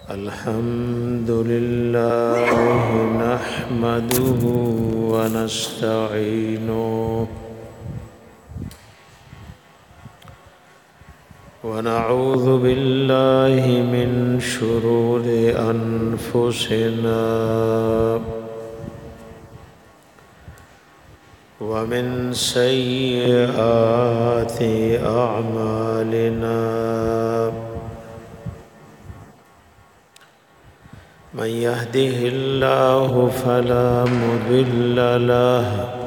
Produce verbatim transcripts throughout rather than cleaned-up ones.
الحمد لله نحمده ونستعينه ونعوذ بالله من شرور أنفسنا ومن سيئات أعمالنا من يهده الله فلا مضل له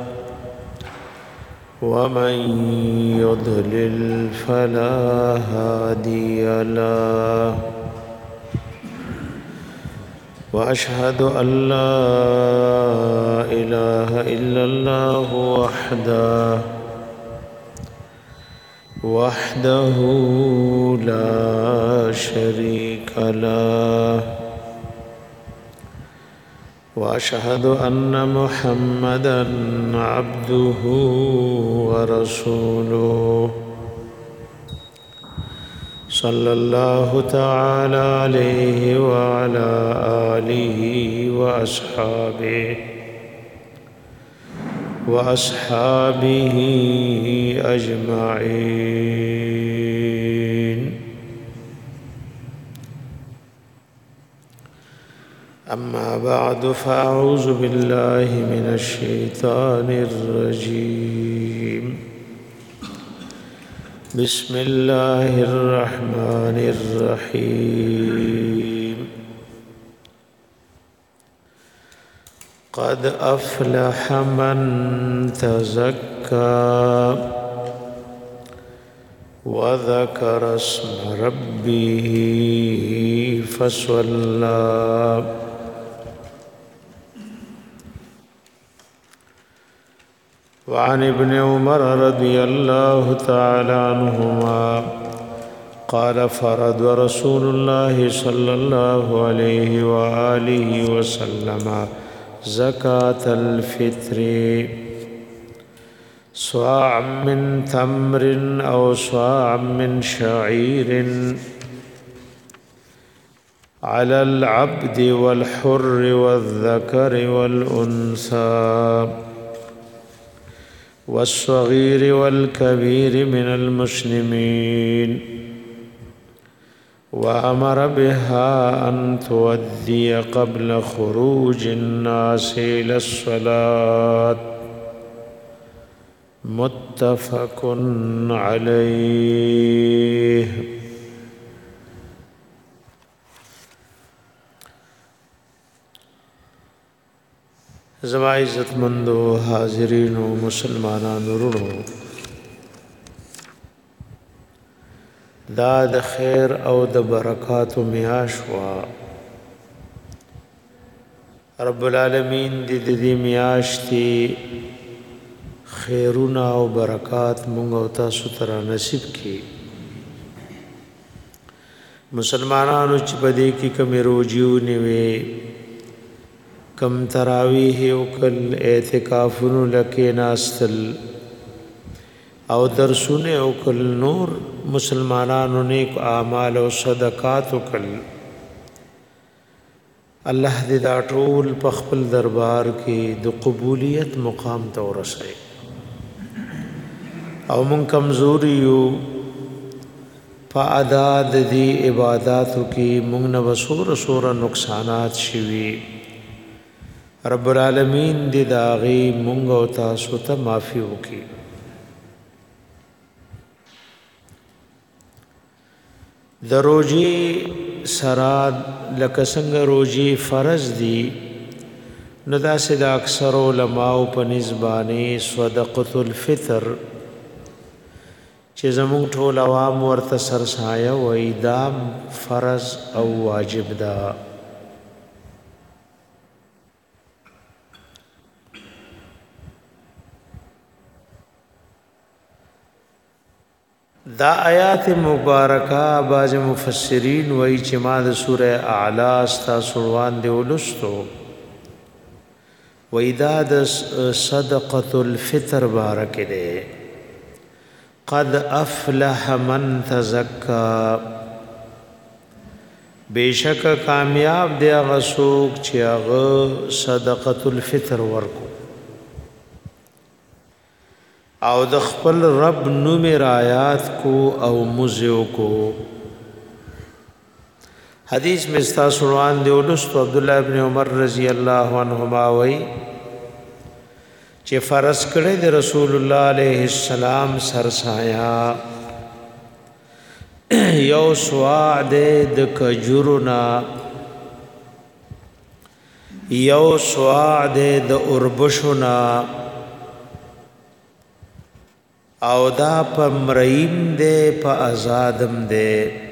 ومن يضلل فلا هادي له وأشهد أن لا إله إلا الله وحده وحده لا شريك له وأشهد أن محمدًا عبده ورسوله صلى الله تعالى عليه وعلى آله وأصحابه وأصحابه أجمعين. أما بعد فأعوذ بالله من الشيطان الرجيم. بسم الله الرحمن الرحيم. قد أفلح من تزكى وذكر اسم ربه فصلى. وعن ابن عمر رضي الله تعالى عنهما قال فرض رسول الله صلى الله عليه وآله وسلم زكاة الفطر صاعا من تمر أو صاعا من شعير على العبد والحر والذكر والأنثى والصغير والكبير من المسلمين، وأمر بها أن تؤدي قبل خروج الناس إلى الصلاة. متفق عليه. زما عزت مندو حاضرین و مسلمانانو ورونو، دا د خیر او د برکاتو میاش وا. رب العالمین دې د دې میاشتې خیرونه او برکات مونږ او تاسو ته نصیب کړي. مسلمانانو چې په دې کې کومې روزي ونیوي، کم تراویح او کل اعتکافونو لکه ناستل او درسونه او کل نور مسلمانانو نیک اعمال او صدقات او کل، الله دې دا ټول په خپل دربار کې د قبولیت مقام ته ورسوي. او مون کمزوري یو په ادا د دې عبادتو کې مونږ نه وسور سور نقصانات شوي. رب العالمین دې داغي مونږ او تاسو ته معافي وکړي. د روزي سرا لکه څنګه روزي فرض دي، نو داسې د اکثر علماء په نسبانه صدقۃ الفطر چې زموږ ټول عوام ورته سرسایه وای، دا فرض او واجب ده. دا آیات مبارکه باز مفسرین وای چې ما د سوره اعلی استا سروان دی ولستو، وای دا د صدقۃ الفطر بارک دی. قد افلح من تزکا، بیشک کامیاب دی هغه څوک چې هغه صدقۃ الفطر ورکو او د خپل رب نوم رعایت کو او مزیو کو. حدیث میں استا سنوان دی ولست عبد الله ابن عمر رضی الله عنهما وی چې فرض کړي د رسول الله علیه السلام سرسایا یو سوا د کجورنا یو سوا د اوربشنا او دا په مریم دے په آزادم دے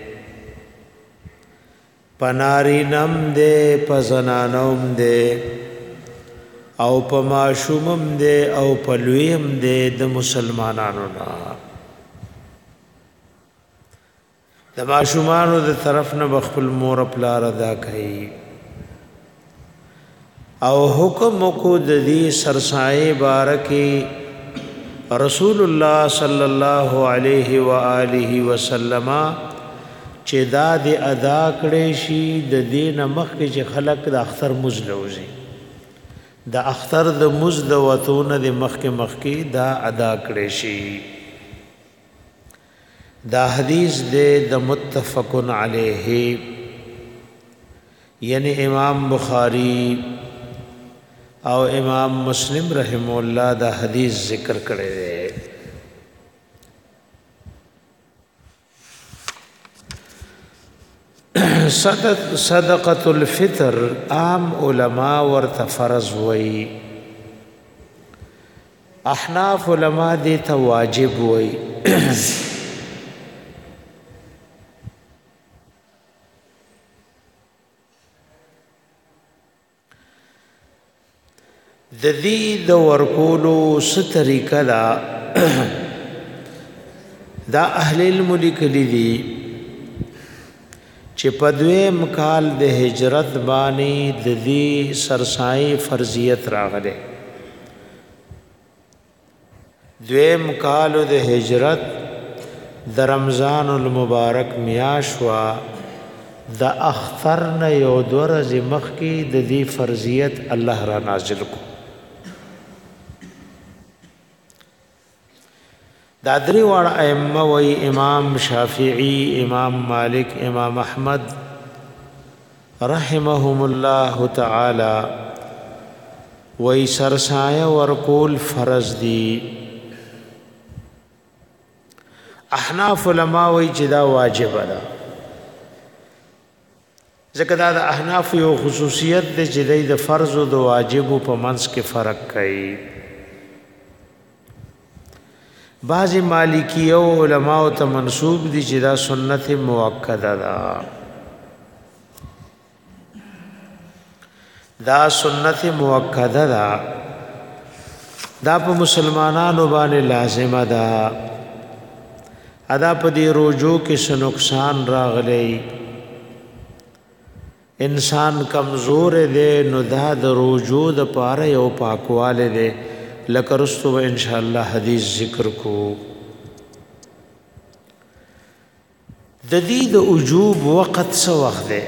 پنارینم دے په زنانوم دے او په ماشومم دے او په لویم دے د مسلمانانو نا د ماشومانو د طرف نه بخل مور پلار ادا کړي او حکم کو د دې سرسای بارکی رسول الله صلی الله علیه و آله وسلم چې دا د ادا کړي شي د دین مخکې چې خلق د اختر مزلوزي د اختر د مزد وتون د مخکې مخکې دا ادا کړي شي. دا حدیث دے د متفقن علیہ یعنی امام بخاری او امام مسلم رحم اللہ دا حدیث ذکر کرے دے. صدق صدقۃ الفطر عام علماء ورت فرض وئی احناف علماء دی ته واجب وئی د دې د ورکولو ست طریقه دا دا اهل الملک لیدي چې په دویم کال د هجرت باندې د دې سرسای فرضیت راغله. دویم کال د هجرت د رمضان المبارک میاشوا د اختر نه یو دورز مخکی د دې فرضیت الله را نازل کو. دا درې وړ ائمه وی امام شافعی امام مالک امام احمد رحمهم الله تعالی وی سرسایه ورکول فرض دی. احناف علماء وی چې دا واجب ده ځکه دا د احناف یو خصوصیت ده چې د فرض او د واجب په منځ کې فرق کوي. بعضی مالکیو علماء ته منسوب دي چې دا سنت موکده ده دا سنت موکده ده دا په مسلمانانو باندې لازمه ده. ادا په دې روزو کې څه نقصان راغلی انسان کمزور دی نو دا د روزو د پاره یو پاکواله دی لکه رستو ان شاء الله حدیث ذکر کو. د دې د وجوب وخت څه وخت دی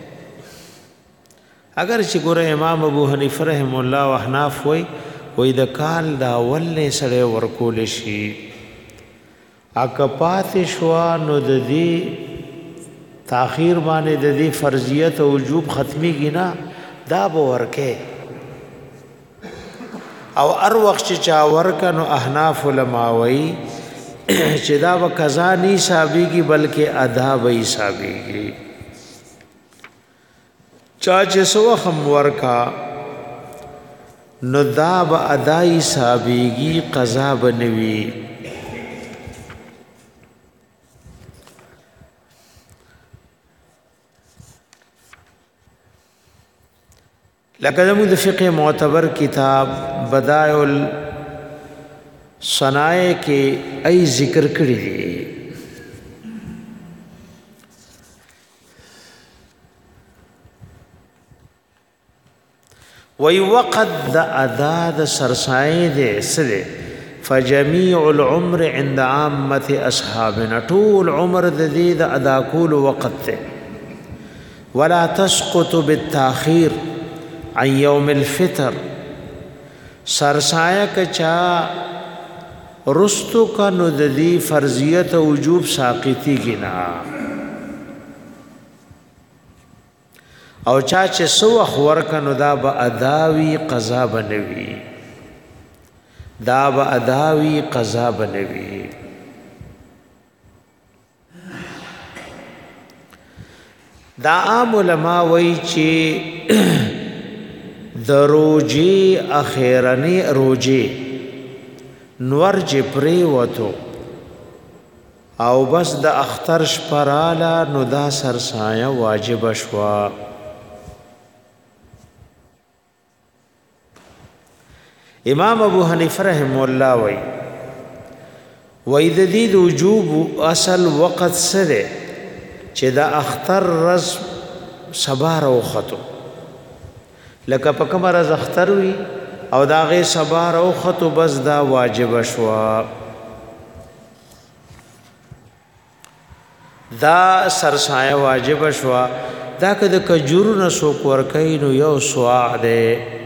اگر چې ګوره امام ابو حنیفه رحم الله او احناف وای وای د کال دا ولې سره ورکول شي اکپات شوا نو د دې تاخير باندې د دې فرضیت او وجوب ختمي گینا دا به ورکه او ار وخت چې چا ورکنو احناف علماء وای چې دا به قضا نه حسابيږي بلکې ادا به حسابيږي. چا چې سو هم ورکا نو دا به ادا حسابيږي قضا بنوي. لکه زموږ د فقه معتبر کتاب بدائع الصنائع کې ای ذکر کړی دی وی وقت د ادا د سرسای دے سدے فجمیع العمر عند عامت اصحابنا طول عمر د دې د ادا کول وقت ته ولا تسقط بالتاخير عن يوم الفطر سرسایه کچا رستو کا نو د دې فرضیت وجوب ساقطی کنا او چا چې سو خور کنو دا به اداوی قضا بنوي دا به اداوی قضا بنوي دا عام علماء وی چې د روجی اخیرنی روجی نور جپری وتو او بس د اختر شپرالا نو دا سرسایه واجب شوا امام ابو حنیفه رحم الله وی وی د دې وجوب اصل وقت سره چې دا اختر رز سبا راوخته لکه په کومه رز اختر وی او دا غي سبا راوخته بس دا واجب شوا دا سرسایه واجب شوا دا که د کجورو نه سوک ورکای نو یو سوا ده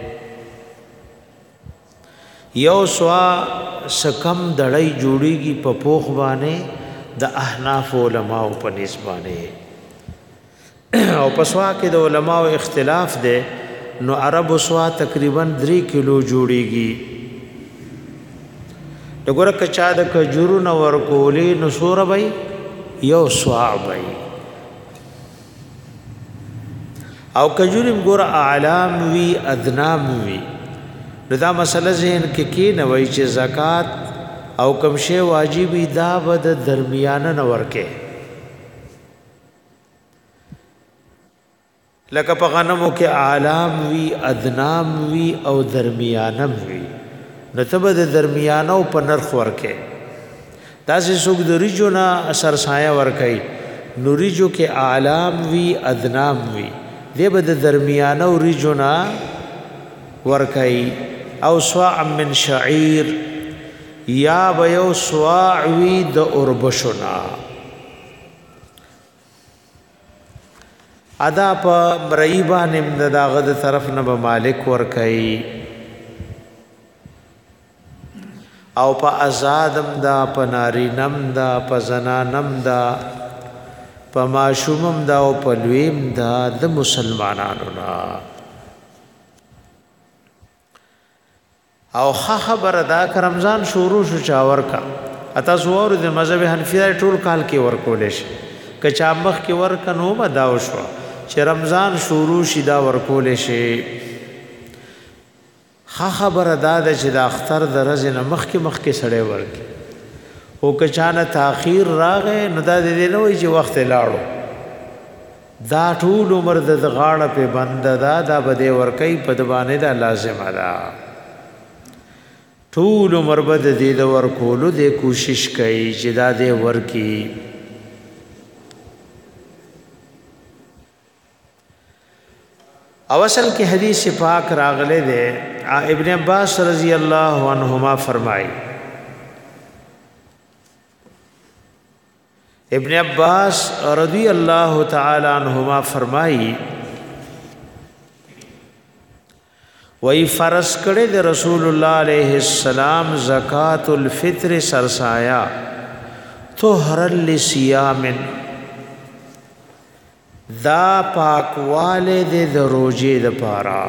یو سوا سکم دړی جوړیږي په پوخ باندې د احناف علماء په نسبانه او پسوا کې د علماء اختلاف ده نو عرب سوا تقریبا درې کیلو جوړیږي دغه کچا د کجورو نو ورکولې نو سور بای یو سوا بای او کجورم ګور اعلام وی ادنام وی دا مسله ذهن کې کې نه وای چې زکات او کم شی واجبې دا بد درمیانه نه ورکه لکه په غنمو کې اعلام وی ادنام وی او درمیانه وی نو ته به د درمیانه په نرخ ورکه دا چې څوک د ریجو نه اثر سایه ورکي نوریجو کې اعلام وی ادنام وی دې به د درمیانه او ریجو نه ورکي او صاع من شعير یا بيو صاع وی د اوربشنا ادا په مرایبا نیم داغه د طرف نه به مالک ورکي او په آزادم دا په نارینم دا په زنانم دا په ماشومم دا او په لویم دا د مسلمانانو نه او خبر دا ک رمضان شروع شو چاور کا اته زوور د مذهب حنفی ټول کال کې ورکول شي ک چا مخ کې ورک نو مداو شو چې رمضان شروع شي دا ورکول شي خبر دا چې د اختر درز نه مخ کې مخ کې سړې ورک او ک چانه تاخير راغې نو دا دې نه وي چې وخت لاړو دا ټول عمر د غاړه په بند دا دا بده ورکې په دبانې دا لازم ادا ټول عمر بد دې د ورکولو د کوشش کوي چې دا دې ورکی او اصل کې حدیث پاک راغله ده ابن عباس رضی الله عنهما فرمایي ابن عباس رضی الله تعالی عنهما فرمایي وی فرض کړه د رسول الله علیه السلام زکات الفطر سرسایا طهر للصيام دا پاکواله د روزه د پارا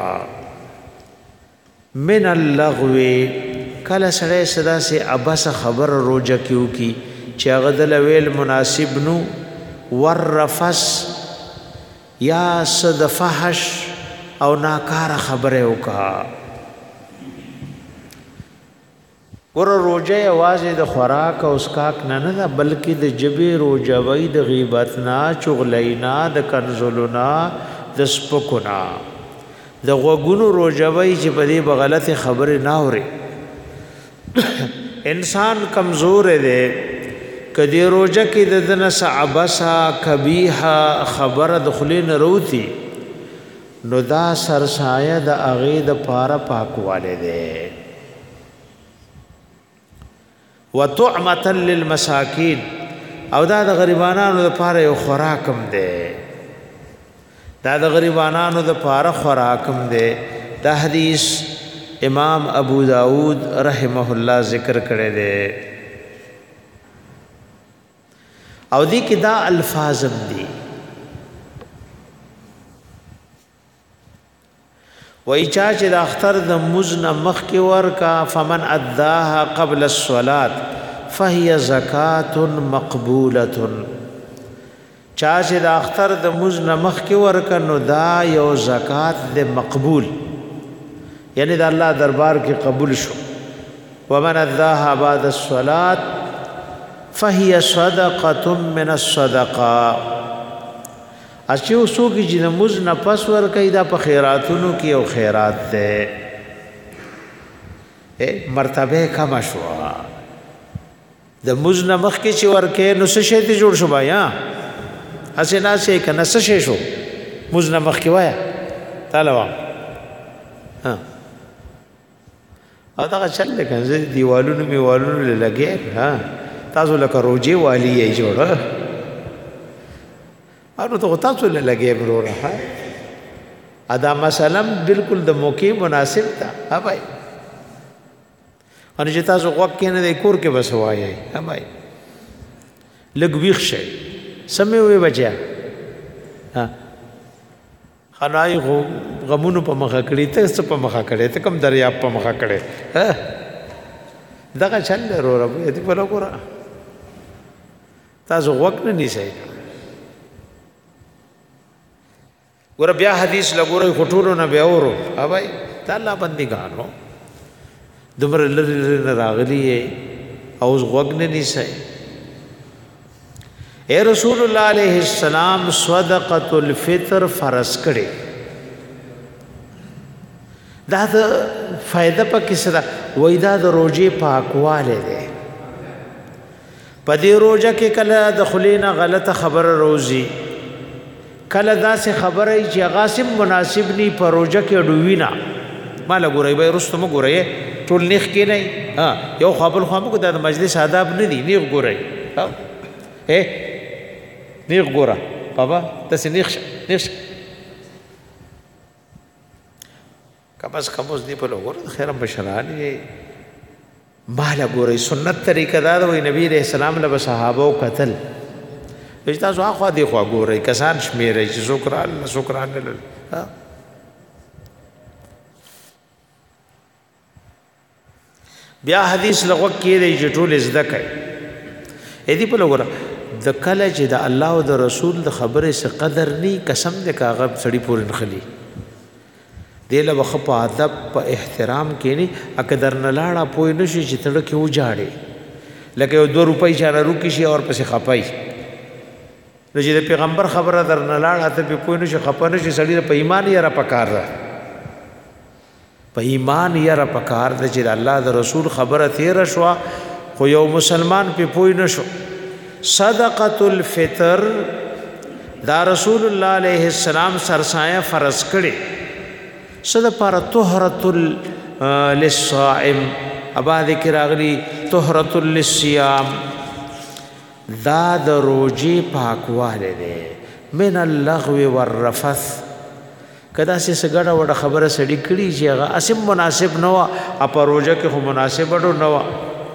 من اللغو کله سره صدا سے ابس خبر روزه کیو کی چې غدل ویل مناسب نو ورفس یا صد فحش او ناکار خبره وکا ور روزه आवाज د خوراک او اسکاک نه نه بلکې د جبه روزه وای د غیبت نه چغلینا د کنزلنا د سپکونا د غوګونو روزه وای چې په دې بغلط خبره نه اوري انسان کمزور دی کدی روزه کې د دنه صعبسا کبیحه خبره دخلین روتی نو دا سرسایه د اغه د پاره پاکواله ده وتعمه للمساکین او دا د غریبانو د پاره یو خوراکم ده دا د غریبانانو د پاره خوراکم دی. دا حدیث امام ابو داود رحمه الله ذکر کړی دی او دی کې دا الفاظم دی وای چا چې د اختر د مزن مخ کې ورکا فمن اداها قبل الصلاه فهي زکات مقبوله. چا چې د اختر د مزن مخ کې ورکا نو دا یو زکات د مقبول یعنی د الله دربار کې قبول شو. ومن اداها بعد الصلاه فهي صدقه من الصدقه. اچو سو کی چې د مز نه پس ور کوي دا په خیراتونو کې او خیرات ده مرتبه کم شو. د مز نه مخ کې چې ور کې نو څه شي ته جوړ شو بیا اسه نه شي کنه څه شي شو مز نه مخ کې وایا تعالی وا ها اته چل لکه دیوالونو میوالونو لګي ها تاسو لکه روجي والی یې جوړه انو ته تاسو له لګي بروره ها ادا مثلا بالکل د موقع مناسب تا ها بھائی ان چې تاسو وقت کې نه د کور کې بس وایي ها بھائی لګ ویښ شي سمې وي بچیا ها خنای غمونو په مخه کړی ته څه په مخه کړی ته کم دریاب په مخه کړی ها دغه چل وروره دې په لګورا تاسو وقت نه نیسئ ګور بیا حدیث لګورې خټورو نه بیا ورو ها بھائی تعالی بندګانو دمر لری راغلی او غوګ نه نیسئ. اے رسول الله علیہ السلام صدقۃ الفطر فرض کړي دا د فائدہ پکې سره وای دا د روزي پاکواله ده. په دې روزه کې کله د خلینا غلطه خبره روزي کله دا سه خبره چې غاسم مناسب ني په روزه کې ډوینا مال ګورای به رستم ګورای ټول نیخ کې نه ها یو خپل خو موږ د مجلس آداب نه دي نیغ ګورای ها اے نیغ ګورا بابا تاسو نیغ نیغ کبس کموس دی په لګور خیر بشرانی مال ګورای سنت طریقه دا وي نبی رسول الله له صحابه او قتل تاسو اخوا دی خو ګورئ کسان شمیرئ چې شکران شکران له بیا حدیث لغو کې دی چې ټول زده کوي اې دی په لګور د کله چې د الله او د رسول د خبره څخه قدر ني قسم دې کاغب سړی پورن خلی دی له وخت په ادب په احترام کې ني اقدر نه لاړه پوي نشي چې تړ کې وجاړي لکه دو روپۍ چاره روکی شي اور پسې خپای نو چې د پیغمبر خبره در نه لاړه ته په پوه نشي خپه نشي سړی په ایمان یې را پکار ده په ایمان یې را پکار ده چې الله د رسول خبره تیر شو خو یو مسلمان په پوه نشو. صدقۃ الفطر دا رسول الله علیه السلام سرسایه فرض کړي صد پر طهرۃ للصائم ابا ذکر اغلی طهرۃ للصيام دا د روجي پاکواله ده من اللغو والرفث کدا سه سګړه وړه خبره سړی کړي چې هغه اسم مناسب نه وا اپ روزه کې هم مناسب وړو نه وا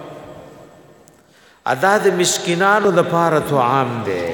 ادا د مسکینانو د پاره تو عام ده.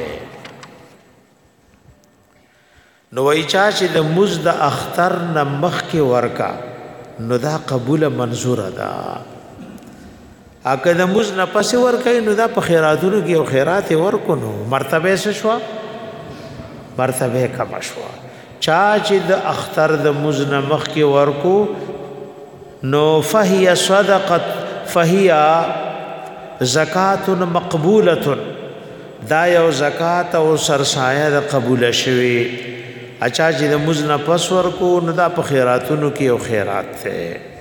نو وای چا چې د مزد اختر نه مخ کې ورکا نو دا قبول منظور ده. اګه د مز نه پس ور کوي نو دا په خیراتونو کې او خیرات ورکو نو مرتبه څه شو مرتبه کم شو. چا چې د اختر د مز نه مخ کې ورکو نو فهي صدقه فهي زکات مقبوله دا یو زکات او سرسایه د قبول شوی. اچھا چې د مز نه پس ورکو نو دا په خیراتونو کې او خیرات ته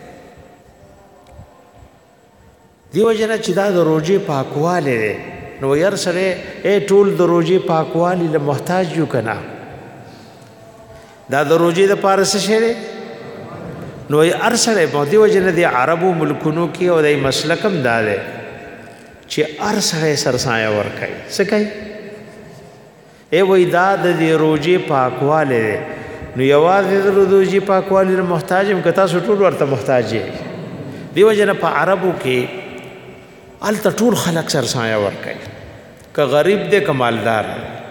دیو جنا چې دا د روزي پاکواله ده نو ير سره اے ټول د روزي پاکواله له محتاج یو کنا دا د روزي د پارس شه نو ير سره په دیو جنا د عربو ملکونو کې او د مسلکم داله چې ار سره سرسایه ور کوي څه کوي ای وای دا د دې روزي پاکواله نو یوازې د روزي پاکواله محتاجم کتا ټول ورته محتاج یې دیو جن په عربو کې ال ټول خلق سرسایه ور کوي که غریب دې کمالدار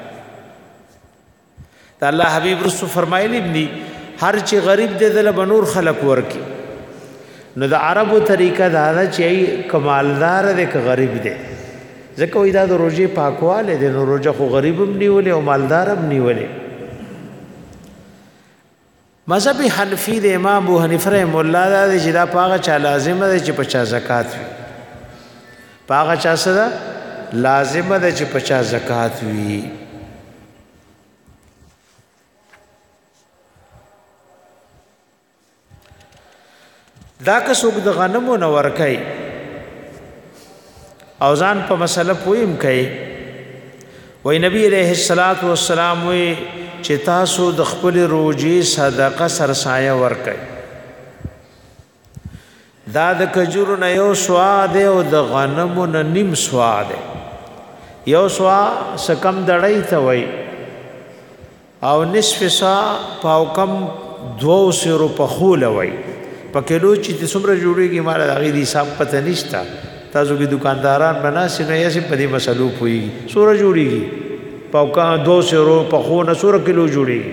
دا الله حبیب رسول فرمایلی دی هر چې غریب دې دل بنور خلق ورکی نو د عربو طریقه دا ده چې کمالدار دې که غریب دې ځکه وای دا د روزي پاکواله دې نو روزه خو غریب هم نیولې او مالدار هم نیولې مذهب حنفی د امام ابو حنیفه رحم الله دا چې دا پاغه چا لازم ده چې پچا زکات وي پاغه چا سره لازم ده چې پچا زکات وي دا که څوک د غنمو نه ورکای او ځان په مسله پویم کوي وای نبی علیہ الصلوۃ والسلام وی چې تاسو د خپل روزي صدقه سرسایه ورکای دا د کجورو نه یو سوا ده او د غنمو نه نیم سوا ده یو سوا سکم دړی ته وای او نصف سا پاو کم دو سو په خول وای په کلو چې څومره جوړیږي مال هغه دی حساب پته نشتا تاسو کې دکانداران بناسي نه یې په دې مسلو پوي سوره جوړیږي پاو کا دو سو په خو نه سوره کلو جوړیږي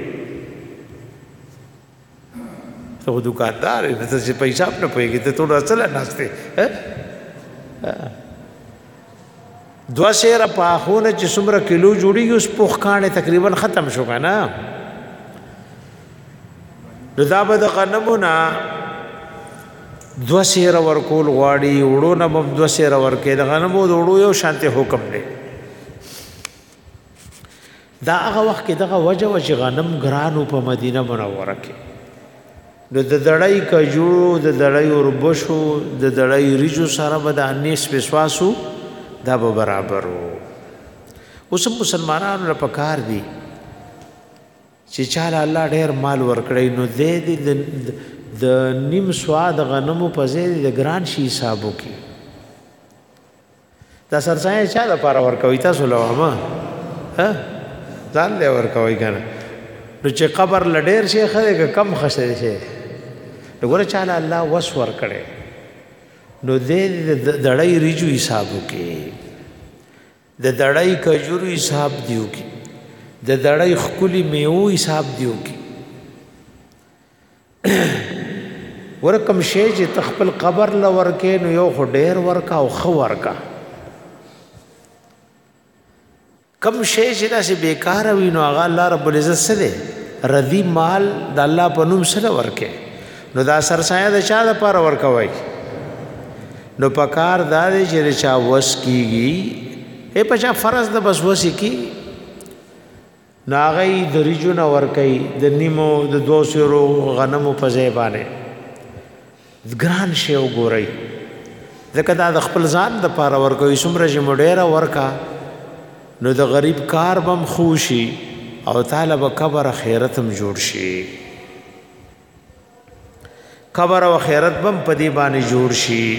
ته دکاندار دې څه پیسې نه پويږي ته ټول اصل ناشته دوا سیر په خو نه چې څومره کلو جوړیږي اوس پوخ کانه تقریبا ختم شو کنه رضا به د غنمونه دو سیر ورکول غواړي وړو نه بم دو سیر ورکې د غنمو وړو یو شانته حکم دی دا هغه وخت کې دغه وجه وجه غنم ګرانو په مدینه منوره کې د دړای کجورو د دړای وربشو د دړای ریجو سره به د انیس وسواسو دا به برابر وو اوس مسلمانانو لپاره کار دي چې چاله الله ډېر مال ورکړي نو دې دې د نیم سواد غنمو په ځای د ګران شي حسابو کې دا سرسایه چا د پاره ورکوي تاسو لوامه ها ځان له ورکوي کنه نو چې قبر لډیر شي خره کم خسته شي وګوره چاله الله وس ورکړي نو دې دړای ریجو حسابو کې د دړای کجورو حساب دیو کې د دړای خکلی میو حساب دیو کې ورکم شی چې تخپل قبر ل ورکې نو یو خو ډیر ورکا او خو ورکا کم شی چې داسې بیکار وي نو هغه الله رب العزت سره ردی مال د الله په نوم سره ورکې نو دا سرسایه د چا د پاره ورکوي نو پکار دا دې چې چا وس کیږي اے پچا فرض د بس وس کی ناغی د ریجو نه ورکې د نیمو د دو سو غنمو په ځای باندې ګران شی وګورئ ځکه دا د خپل ځان د پاره ورکوي څومره چې مډیره ورکا نو د غریب کار بم خوشي او تعالی به قبر خیرت هم جوړ شي قبر او خیرت بم پدی باندې جوړ شي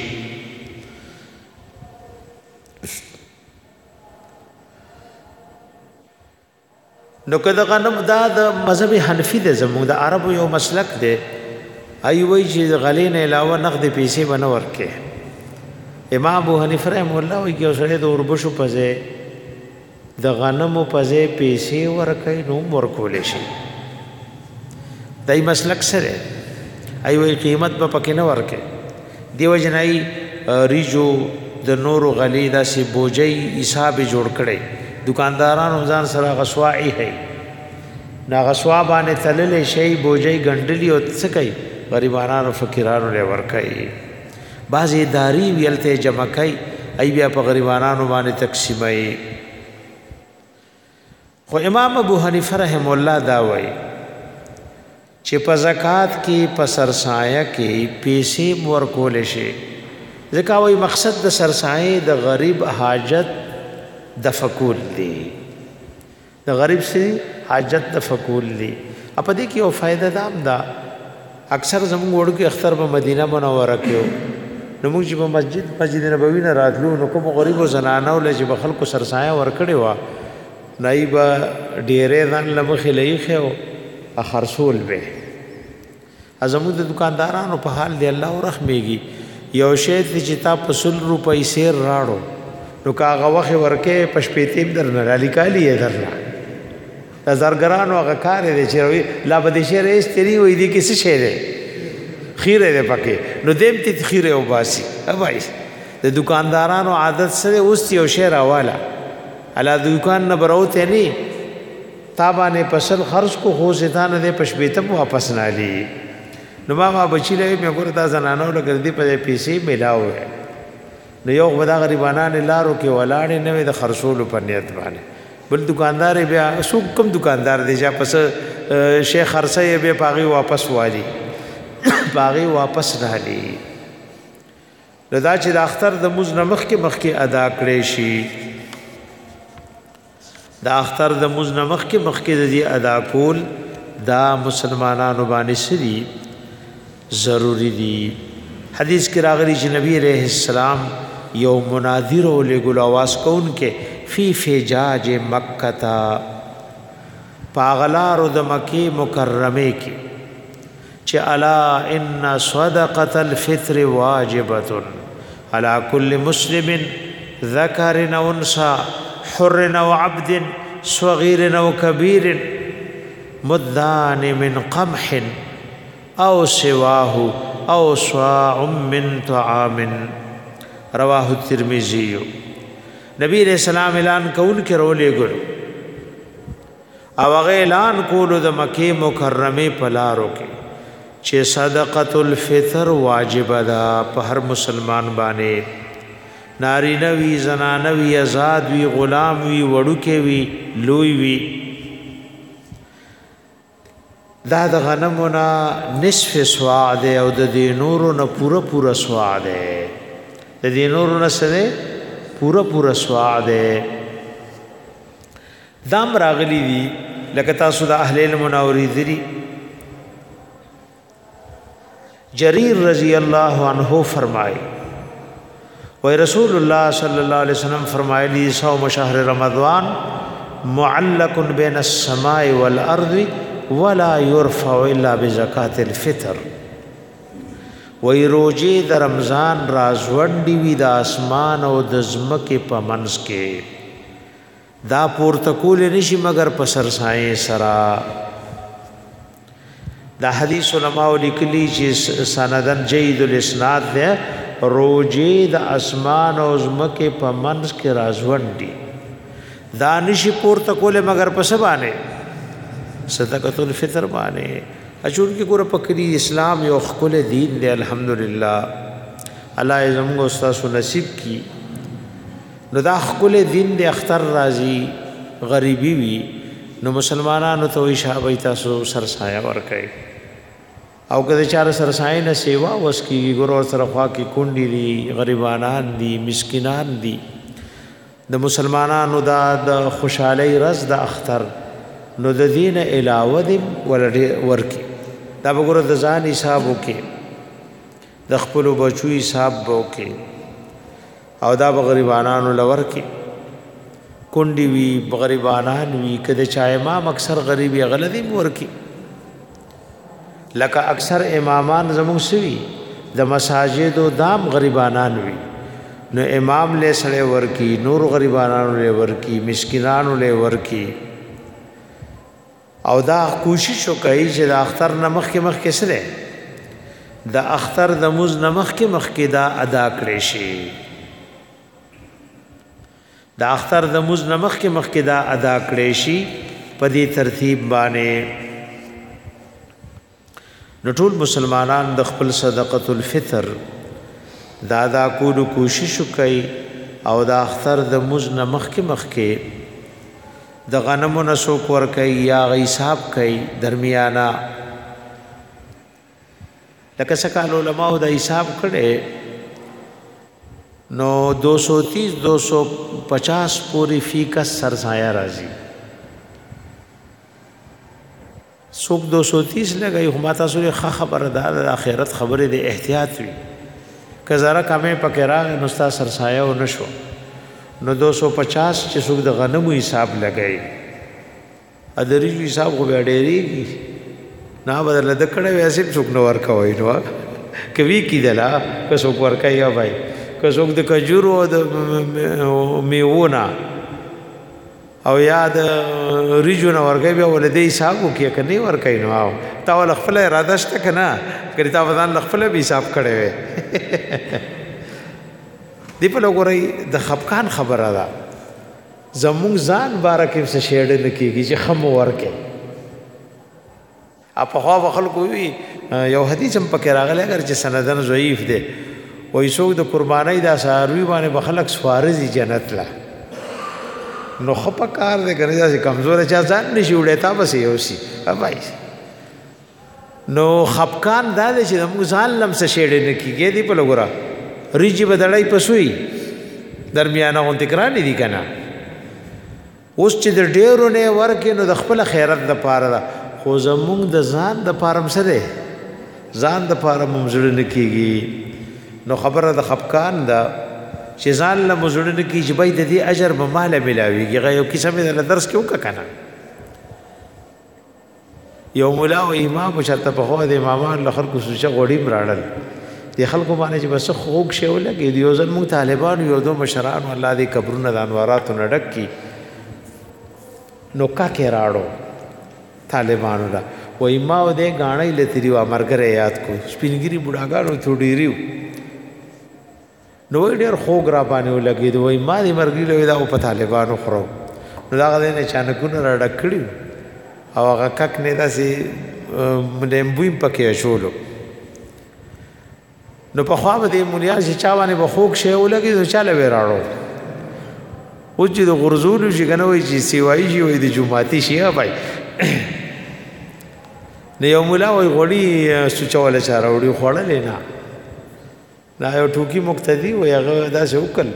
نو کده غنم دا د مذهب حنفی د زموږ د عربو یو مسلک دی ای وای چې غلې نه علاوه نقد پیسې بنو ورکه امام ابو حنیفه رحم الله وی کې اوسره د اوربشو پځه د غنمو پځه پیسې ورکې نو ورکول شي دای مسلک سره ای وای قیمت په پکې نه ورکه دیو جنای ریجو د نورو غلې داسې بوجي حساب جوړ کړي دکاندارانو ځان سره غسوائی ہے نا غسوا باندې تلل شي بوجي ګندلی او څه کوي غریبانو فقیرانو له ور کوي بعضی داری ویلته جمع کوي ای بیا په غریبانو باندې تقسیمای خو امام ابو حنیفه رحم الله دا وایي چې په زکات کې په سرسایه کې پیسې ورکول شي ځکه وایي مقصد د سرسایه د غریب حاجت د فکول دی د غریب سي حاجت د فکول دی اپ دې کې یو فائدہ دام دا اکثر زموږ وړو کې اختر په مدینه منوره کې نو موږ چې په مسجد مسجد نبوي نه راتلو نو کوم غریب او زنانه ول چې په خلکو سرسایه ورکړي وا نایبا ډیرې ځان لمخې لایخه او خرصول به ازمو د دکاندارانو په حال دی الله ورحمېږي یو شی چې تا په سل روپۍ سیر راړو نو کاغه وخت ورکه پشپېتیم در نه علی کالی درنه زرګرانو هغه کار دی چې لا بده شی رئیس تیری وې دي کیسه شی دی خیره ده پکې نو دیم تی خیره او باسي اوبای د دکاندارانو عادت سره اوس یو شی راواله الا دکان نه براوته نه تابانه پسل خرج کو خو زیدان نه پشبېته واپس نه لی نو ما بچی له مې ګور دا زنانو لګر دی په پیسې ملاو نو یو غدا غریبانان لارو کې ولاړې نه د خرصولو په نیت باندې بل دکاندار بیا سو کم دکاندار دی چې پس شیخ خرڅه به پاغي واپس والی باغی واپس رالی لدا چې د اختر د مز نمخ کې مخ کې ادا کړې شي د اختر د مز نمخ کې مخ کې د ادا کول دا مسلمانانو باندې سری ضروری دي حدیث کې راغلی چې نبی عليه السلام یو مناظر او لګول आवाज کون کې فی فجاج مکه تا پاغلار د مکی مکرمه کې چې الا ان صدقه الفطر واجبه على كل مسلم ذكر او انثى حر او عبد صغير او كبير مدان من قمح او سواه او صاع من طعام رواه الترمذي نبی علیہ السلام اعلان کول کې رولې ګل او هغه اعلان کولو د مکه مکرمه پلارو کې چې صدقۃ الفطر واجب ده په هر مسلمان باندې ناری نوی زنانوی آزاد وی غلام وی وړوکې وی لوی وی دا د غنمونه نصف سوا ده او د دینورو نه پورا پورا سوا ده د دینورو نه سره پورا پورا سوا ده دام راغلی دي لکه تاسو د اهل المناوری ذری جریر رضی اللہ عنہ فرمائے و رسول اللہ صلی اللہ علیہ وسلم فرمائے لی صوم شہر رمضان معلق بین السماء والارض ولا يرفع الا بزکاة الفطر و روجی د رمضان رازوندی وی د اسمان او د زمکه په منځ کې دا پورته کول نشي مگر په سرسایې سرا دا حدیث علماء لیکلی چې سندن جید الاسناد ده روجی د اسمان او زمکه په منځ کې رازوندی دا نشي پورته کوله مگر په سبانه صدقۃ الفطر باندې اجور کې ګوره پکړي اسلام یو خپل دین دی الحمدلله الله زموږ استاد نصیب کی نو دا خپل دین دی اختر راضی غریبی وی نو مسلمانانو ته وی شابه تاسو سرسایه ورکړي او کله چار سرسایه نه سیوا وس کی ګور سره خوا کی کونډی دي غریبانان دي مسکینان دي د مسلمانانو دا د خوشحالي رز د اختر نو د دین علاوه دي ورکی دا وګوره د ځان حساب وکي د خپل بچو حساب وکي او دا غریبانانو لور کی کونډي وی غریبانان وی کده چا امام اکثر غریبي غلطي ورکی لکه اکثر امامان زموږ سوي د مساجد او دام غریبانان وی نو امام له سره ورکی نور غریبانانو له ورکی مسکینانو له ورکی او دا کوشش وکړي چې د اختر نمخ کې مخ کې سره د اختر د مز نمخ کې مخ کې دا ادا کړی شي د اختر د مز نمخ کې مخ کې دا ادا کړی شي په دې ترتیب باندې نو ټول مسلمانان د خپل صدقۃ الفطر دا دا کولو کوشش وکړي او د اختر د مز نمخ کې مخ کې د غنمو نسو کور کوي یا حساب کوي درمیانا لکه څنګه علماء د حساب کړي نو دو سو تیس دو سو پچاس پوری فی کا سرسایہ راضی سوک دو سو تیس لګي هم تاسو له خبر ده د اخرت خبره د احتیاط وي که زره کمه پکې راغ نو ستا سرسایہ و نشو نو دو سو پچاس چې څوک د غنمو حساب لګای ا د ریجو حساب خو بیا ډېرېږي نه بدله د کړه ویسې څوک نو ورکوي نو کوي کیدلا که څوک ورکوي یا بھائی که څوک د کجورو او د میوونه او یا د ریجو نه ورکوي بیا ولدې حساب وکړي که نه ورکوي نو او تا ول خپل اراده شته که نه کړي تا ځان خپل به حساب کړی وی دی په لګوري د خپکان خبره ده زموږ ځان بارکه څه شیډ نه کیږي چې خم ورکه اپ خو خلکو وی یو حدیث هم پکې راغلی اگر چې سندن ضعیف دی وای څوک د قربانۍ د ساروی باندې بخلک سوارزي جنت لا نو خپکار دې ګرځي چې کمزور چا ځان نشي وړي تا بس یو شي بھائی نو خپکان دا دې چې موږ ځان لم څه شیډ نه کیږي دی په لګورا ریجی بدړای پسوي درمیانه اون تکرار دي کنه اوس چې د ډیرو نه ورکې نو د خپل خیرت د پاره ده خو زمونږ د ځان د پاره سره ځان د پاره ممزړ نه کیږي نو خبره د خپکان ده چې ځان له مزړ نه کیږي بای د دې اجر به مال ملاويږي غو کیسه مې د درس کې وکړه کنه یو مولا او امام شرط په خو د امامان له خلکو سوچ غوړی مراړل دی خلکو باندې چې بس خوګ شی ولګي دی یو ځل موږ طالبان یو دو مشران الله دې قبرونه د انواراتو نډک کی نو کا کې راړو طالبانو دا وای ما و دې غاڼې لتیری و امرګره یاد کو سپینګری بډاګانو ثوډیریو نو ډېر خوګ را باندې ولګي دی وای ما دې مرګي له دا په طالبانو خورو نو دا غلې نه چانکونه را ډکړي او هغه کک نه داسي مدمبویم پکې شولو نو په خوا به د مولیا چې چا باندې به خوږ شی ولګي نو چاله وراړو او چې د غرزولو شي کنه وای چې سیوای شي وای د جمعاتي شي بھائی نه یو مولا وای غوړي سوچواله چا راوړي خوړلې نه دا یو ټوکی مقتدی وای هغه داسې وکړ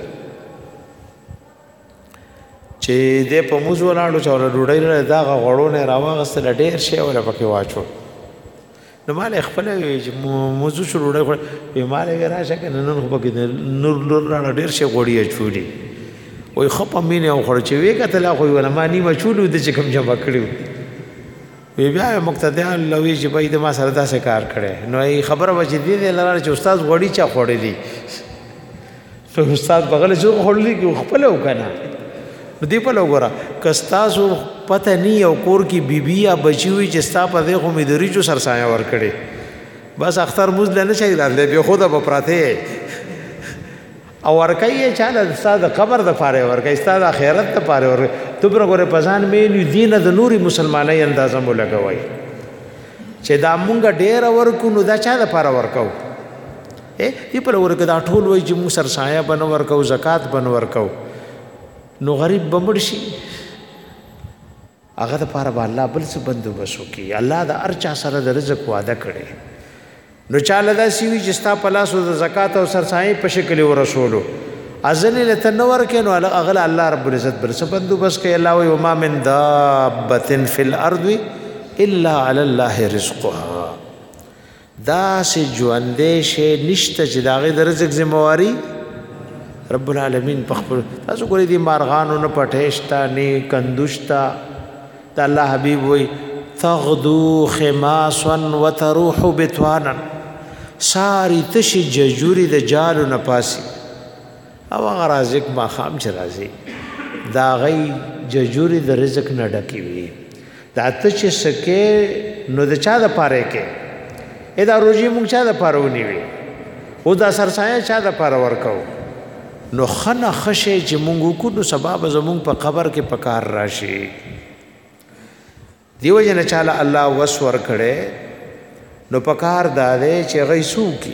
چې دې په موږ ولاړو چې ور ډوډۍ دا غوړو نه راوغسته ډېر شی ولا پکې واچو نو مال خپل موضوع شروع وړي په مال راشه کنه نن خو پکې نور نور را ډېر شی غوړي چوړي وای خپ مینه او خړ چې وی کته لا خو ولا ما نیمه چولو د چې کوم جمع کړیو وی بیا مقتدیان لوی چې بيد ما سره داسې کار کړي نو ای خبره وجه دي لاره چې استاد غوړي چا خوړې دي نو استاد بغل چې خړلې کې خپل وکنه نو دی په لګورا کستاسو پته نی او کور کې بیبي یا بچی وي چې ستا په دې خو مې دري جو سرسایا ور کړي بس اختر موز نه شي لاندې به خود به پراته او ورکای چاله استاد قبر د پاره ورکای استاد اخرت ته پاره ور تبر غره پزان مې دین د نوري مسلمانای اندازه مو لګوي چې دا مونږ ډېر ورکو نو دا چا د پاره ورکو اے دی په ورکه دا ټول وای چې مو سرسایا بن ورکو زکات بن ورکو نو غریب بمړ شي هغه د پاره به الله بل څه بندوبس وکي الله د ارچا سره د رزق وعده کړي نو چاله دا سی وی چې ستا په لاس د زکات او سرسایي په شکل ورسولو اذن له تنور کې نو اغل الله رب العزت بل څه بندوبس کوي الله و ما من دابه فی الارض الا علی الله رزقها دا سي ژوندې شي نشته چې داغه د رزق ذمہواری رب العالمین پخپل تاسو ګورئ دي مارغانو نه پټهشتا نه کندوشتا ته الله حبیب وي تغدو خماسا وتروح بتوانا ساری تشي ججوري د جالو نه پاسي او هغه رازق ما خام چې راځي دا غي ججوري د رزق نه ډکی وي دا ته چې سکه نو د چا د پاره کې اې دا روزي مونږ چا د پاره ونی وي او دا سرسایه چا د پاره ورکو نو خنه خشه چې مونږ کو نو سبب زمونږ په قبر کې پکار راشي دیو جن چاله الله وسور کړي نو پکار داده چې غیسو کی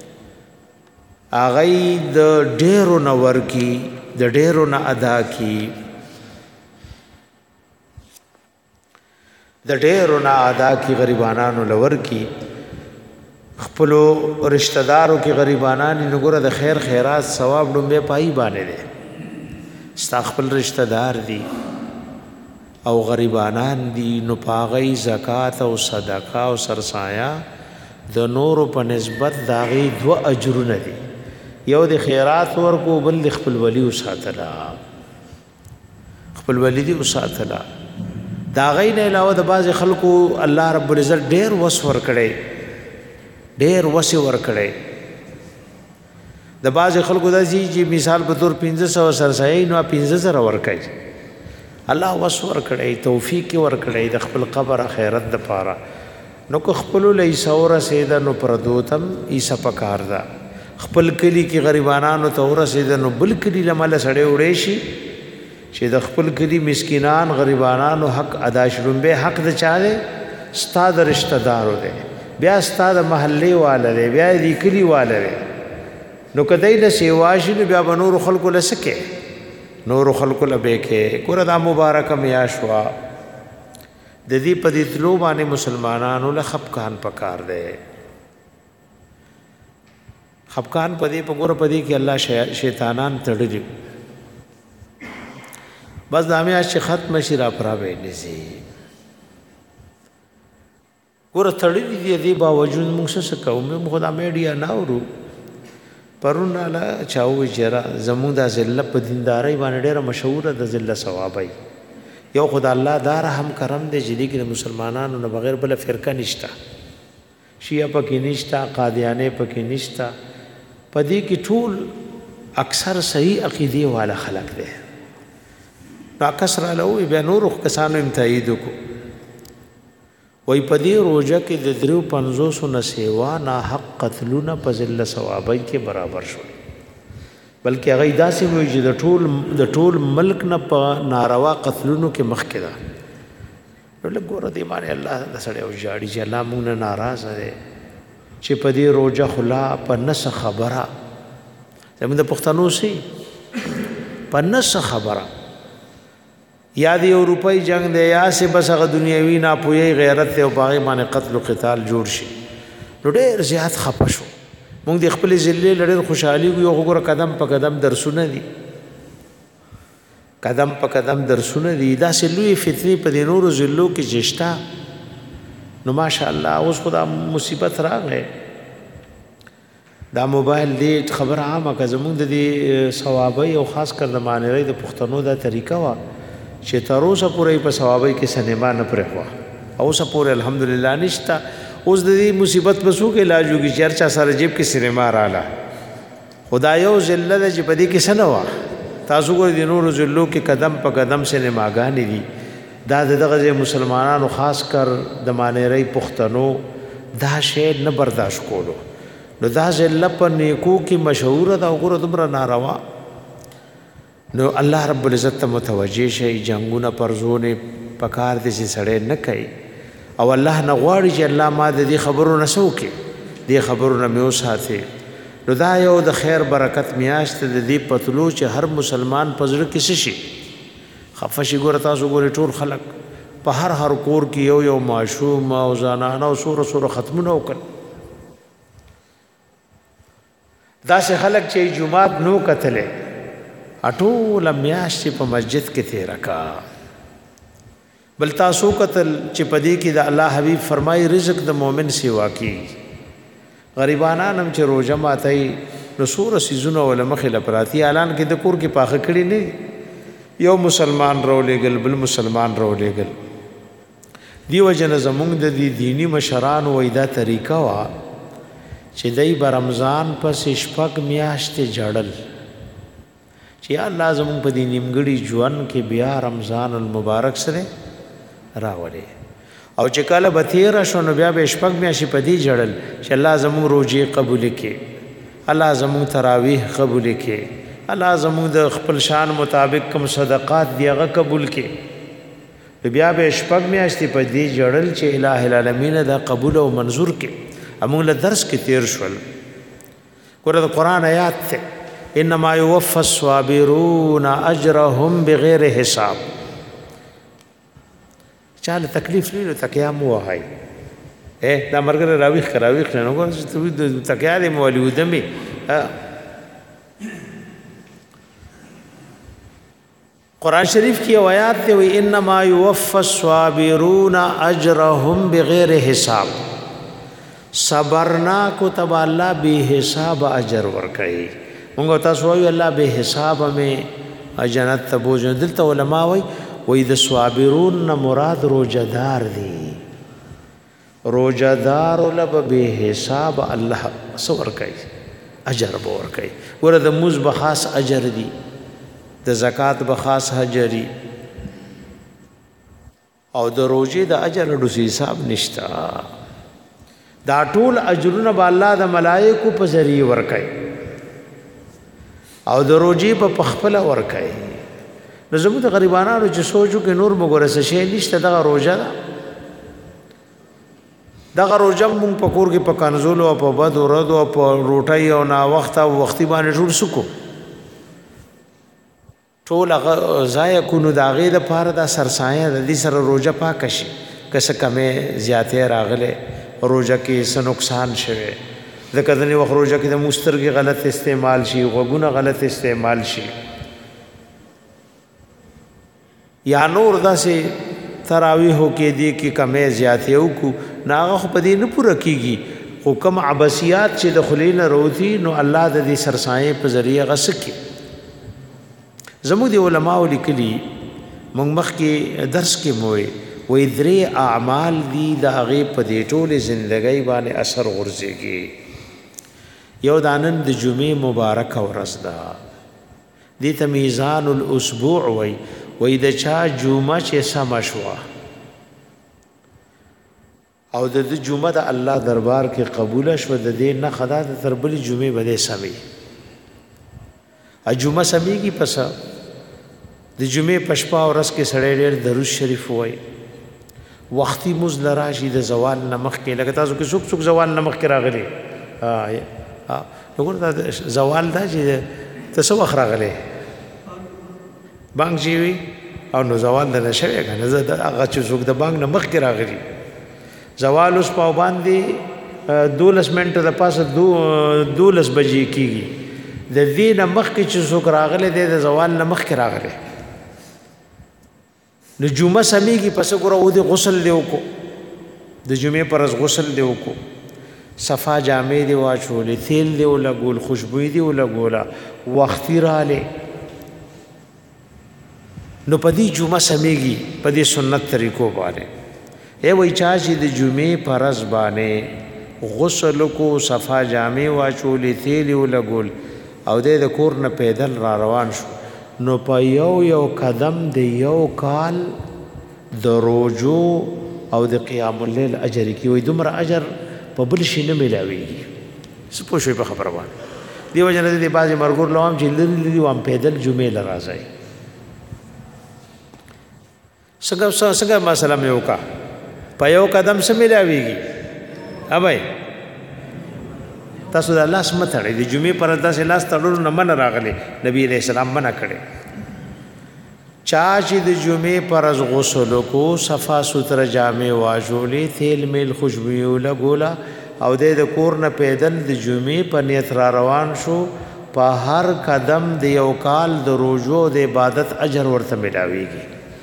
اغه د ډیرو نور کی د ډیرو نه ادا کی د ډیرو نه ادا کی غریبانو لور کی خپلو رشتہ دارو کې غریبانان نګوره د خیر خیرات ثواب ډومبه پای باندې دي استغفر رشتہ دار دي او غریبانان دي نو پاغي زکات او صدقه او سرسایا د نورو په نسبت داغي دو اجرونه دي یو د خیرات ورکو بل د خپل ولی وساتلا خپل ولی دی وساتلا دا غي نه علاوه د باز خلکو الله رب العزت ډیر وس ور کړي ډیر وس ور کړي د باز خلکو د چې مثال په تور پنځه سو سرسای نو پنځه زره ور کوي الله وس ور کړي توفیق ور کړي د خپل قبر خیرت د پاره نو کو خپل لې سور سید نو پردوتم ایسا پکار دا خپل کلی کې غریبانو ته ور سید نو بل کلی لمل سړې وړې شي چې د خپل کلی مسکینان غریبانو حق ادا شروم به حق د چاله استاد رشتہ دارو دي بیا استاد محلي والے بیا د کلی والے نو کدی له سیواشي بیا بنور خلکو لسکه نور خلکو لبه کې ګور دا مبارک میا شوا د دې په دې تلو باندې مسلمانانو له خفقان پکار دی خفقان په دې په ګور په دې کې الله شیطانان تړلي بس دامه چې ختم شي را پراوي نسی ګور تړلي دي دې باوجود موږ څه کوو موږ خدای میډیا ناورو پرون لا چاوي جرا زموږ د ذله په دینداري باندې ډېر مشهور د ذله ثوابي یو خدای الله دار هم کرم دې چې دې مسلمانانو نه بغیر بل فرقه نشتا شیعه پکې نشتا قادیانه پکې نشتا پدې کې ټول اکثر صحیح عقیده والا خلق دي نو کسر له بیا نور کسانو امتیاز کو وای پدې روزه کې د درو پنځوس نه سیوا نه حق قتلونه په ذله ثوابي کې برابر شو بلکې هغه داسې وي چې د ټول د ټول ملک نه په ناروا قتلونو کې مخکې ده له ګوره دی باندې الله د سړی او جاړي چې الله مونږ نه ناراض دی چې په دې روزه خلا په نس خبره زموږ د پښتنو سي په نس خبره یا دی اروپای جنگ دی یا سه بس هغه دنیوي ناپوهي غیرت او باغی باندې قتل او قتال جوړ شي نو ډېر زیات خپه شو مونږ د خپل ذلې لړل خوشحالي یو وګوره قدم په قدم درسونه دي قدم په قدم درسونه دي دا سلوي فطري په نورو ذلو کې جشتا نو ماشاءالله اوس خدا مصیبت راغې دا موبایل دې خبر عامه که زمونږ د دې ثوابي او خاص کر د مانری د پښتنو دا طریقه وا چې تر اوسه پورې په ثوابي کې سینما نه پرې هوا او اوسه پورې الحمدلله نشتا اوس د دې مصیبت په سو کې علاج وکړي چرچا سره جیب کې سینما رااله خدایو ذلت چې په دې کې سنوا تاسو ګور دي نور ذلو کې قدم په قدم سینماګانې دي دا دغه مسلمانانو خاص کر د مانری پښتنو دا شی نه برداشت کولو نو دا ذلت په نیکو کې مشهور دا وګوره دمر ناروا نو الله رب العزت متوجه شي جنگونه پرزونه پکار دي چې سړې نه کوي او الله نه غواړي چې الله ما د دې خبرو نسو کې دې خبرو نه مې وساته نو دا یو د خیر برکت میاشت د دې پتلو چې هر مسلمان پزړه کې شي خفشي ګور تاسو ګوري ټول خلق په هر هر کور کې یو یو معشوم او زنانه او سور سور ختمونه وکړ دا سه خلق چې جمعات نو کتلې اټول میاشت په مسجد کې تیر کا بل تاسو قتل چې پدې کې د الله حبيب فرمای رزق د مؤمن سیوا کی غریبانان هم چې روزه ماتای نو سور سيزونه ول مخه لپراتی اعلان کې د کور کې پاخه کړي نه یو مسلمان رو لګل بل مسلمان رو لګل دیو جن زمونږ د دې دینی مشران وېدا طریقہ وا چې دای په رمضان پس شپږ میاشتې جړل چې الله زمونږ په دې نیمګړي ژوند کې بیا رمضان المبارک سره راولې او چې کله به تیر شو نو بیا به شپږ میاشتې په دې جړل چې الله زموږ روزي قبول کړي الله زموږ تراویح قبول کړي الله زموږ د خپل شان مطابق کوم صدقات دیغه قبول کړي بیا به شپږ میاشتې په دې جړل چې الٰه العالمین دا قبول او منظور کړي موږ له درس کې تیر شول ګوره د قران آیات ته انما يوفى الصابرون اجرهم بغیر حساب چاله تکلیف لري تکیا مو وای اے دا مرګ راويخ راويخ نه وګورئ چې تکیا دې مولود می قرآن شریف کی آیات ته وی انما يوفى الصابرون اجرهم بغیر حساب صبرنا کو تب الله به حساب اجر ورکړي مونږ تاسو وایو الله به حساب مې جنت ته بوځي. دلته علما وایي وایي د صابرون نه مراد روزهدار دي. روزهدار لب به حساب الله څه ورکوي؟ اجر به ورکوي. ګوره د مونځ به خاص اجر دي، د زکات به خاص اجر او د روزې د اجر ډوسي حساب نشته. دا ټول اجرونه به الله د ملائکو په ذریعه ورکوي او د روزې په خپل ورکوي. نو زموږ د غریبانو چې سوچو کې نور مګوره څه شی نشته، دغه روزه ده. دغه روزه مونږ په کور کې په کنزولو او په بد ورځو او په روټۍ او نا وخت او وختي باندې ټول سکو ټول هغه ضایع کونو د هغې دپاره دا سرسایه د دې سره روزه پاکه شي. که څه کمې زیاتې راغلی روزه کې څه نقصان شوی، ځکه ځینې وخت روزه کې د مونږ سترګې غلط استعمال شي، غوږونه غلط استعمال شي، یا نور داسې تراویحو کې دی کې کمې زیاتې وکړو نو هغه خو په دې نه پوره کېږي. خو کوم عباسیات چې د خولې نه روځي نو الله د دې سرسایې په ذریعه هغه څه کوي. زموږ د علماو لیکلي موږ مخکې درس کې مو وایي درې اعمال دي د هغې په دې ټولې زندګۍ باندې اثر غورځېږي. یو د نن د جمعې مبارکه ورځ ده، دې ته میزان الاسبوع وایي. وایي د چا جمعه چې سمه شوه او د د جمعه د الله دربار کې قبوله شوه، د دې نښه دا د تر بلې جمعې به دی سمې. جمعه سمېږي پس د جمعې په شپه او ورځ کې سړی ډېر درود شریف وایي، وختي مونځ له راشي د زوال نه مخکې. لکه تاسو کې څوک څوک زوال نه مخکې راغلی؟ نو ګوره دا زوال دا چې ته څه وخت راغلی بانک چې وي او نو زوال د نه شوی که نه، زه هغه چې څوک د بانک نه مخکې راغلي زوال اوس په باندې دولس منټه د پاسه دولس بجې کېږي، د دې نه مخکې چې څوک راغلی دی د زوال نه مخکې راغلی نو جمعه سمېږي. پس ګوره او دې غسل دې وکړو، د جمعې پر ورځ غسل دې وکړو، صفا جامې دې واچولې، تیل دې ولګول، خوشبویي دې ولګوله، وختي رالی نو په دې جمعه سمېږي په دې سنت طریقو باندې. ای وایي چا چې د جمعې په ورځ باندې غسل وکړو، صفا جامې واچولې، تیل یې ولګول او دی د کور نه پیدل را روان شو نو په یو یو قدم د یو کال د روجو او د قیام اللیل اجر کې. وایي دومره اجر په بل شي نه میلاویږي. څه پوه شوئ په خبره باندې؟ دې وجه نه د بعضې مرګور لوام چې لرې لرې وام پیدل جمعې له راځئ. څنګه څنګه مسله مې وکړه په یو قدم څه میلاویږي؟ ابای تاسو د لاس مه تړئ، د جمعې پر ورځ داسې لاس تړلو نه منع راغلی، نبي علیه السلام منع کړی. چا چې د جمعې پر ورځ غسل وکړو، صفا سوتره جامې واچولې، تیل میل خوشبویي ولګوله او دی د کور نه پیدل د جمعې په نیت را روان شو، په هر قدم د یو کال د روژو د عبادت اجر ورته میلاویږي.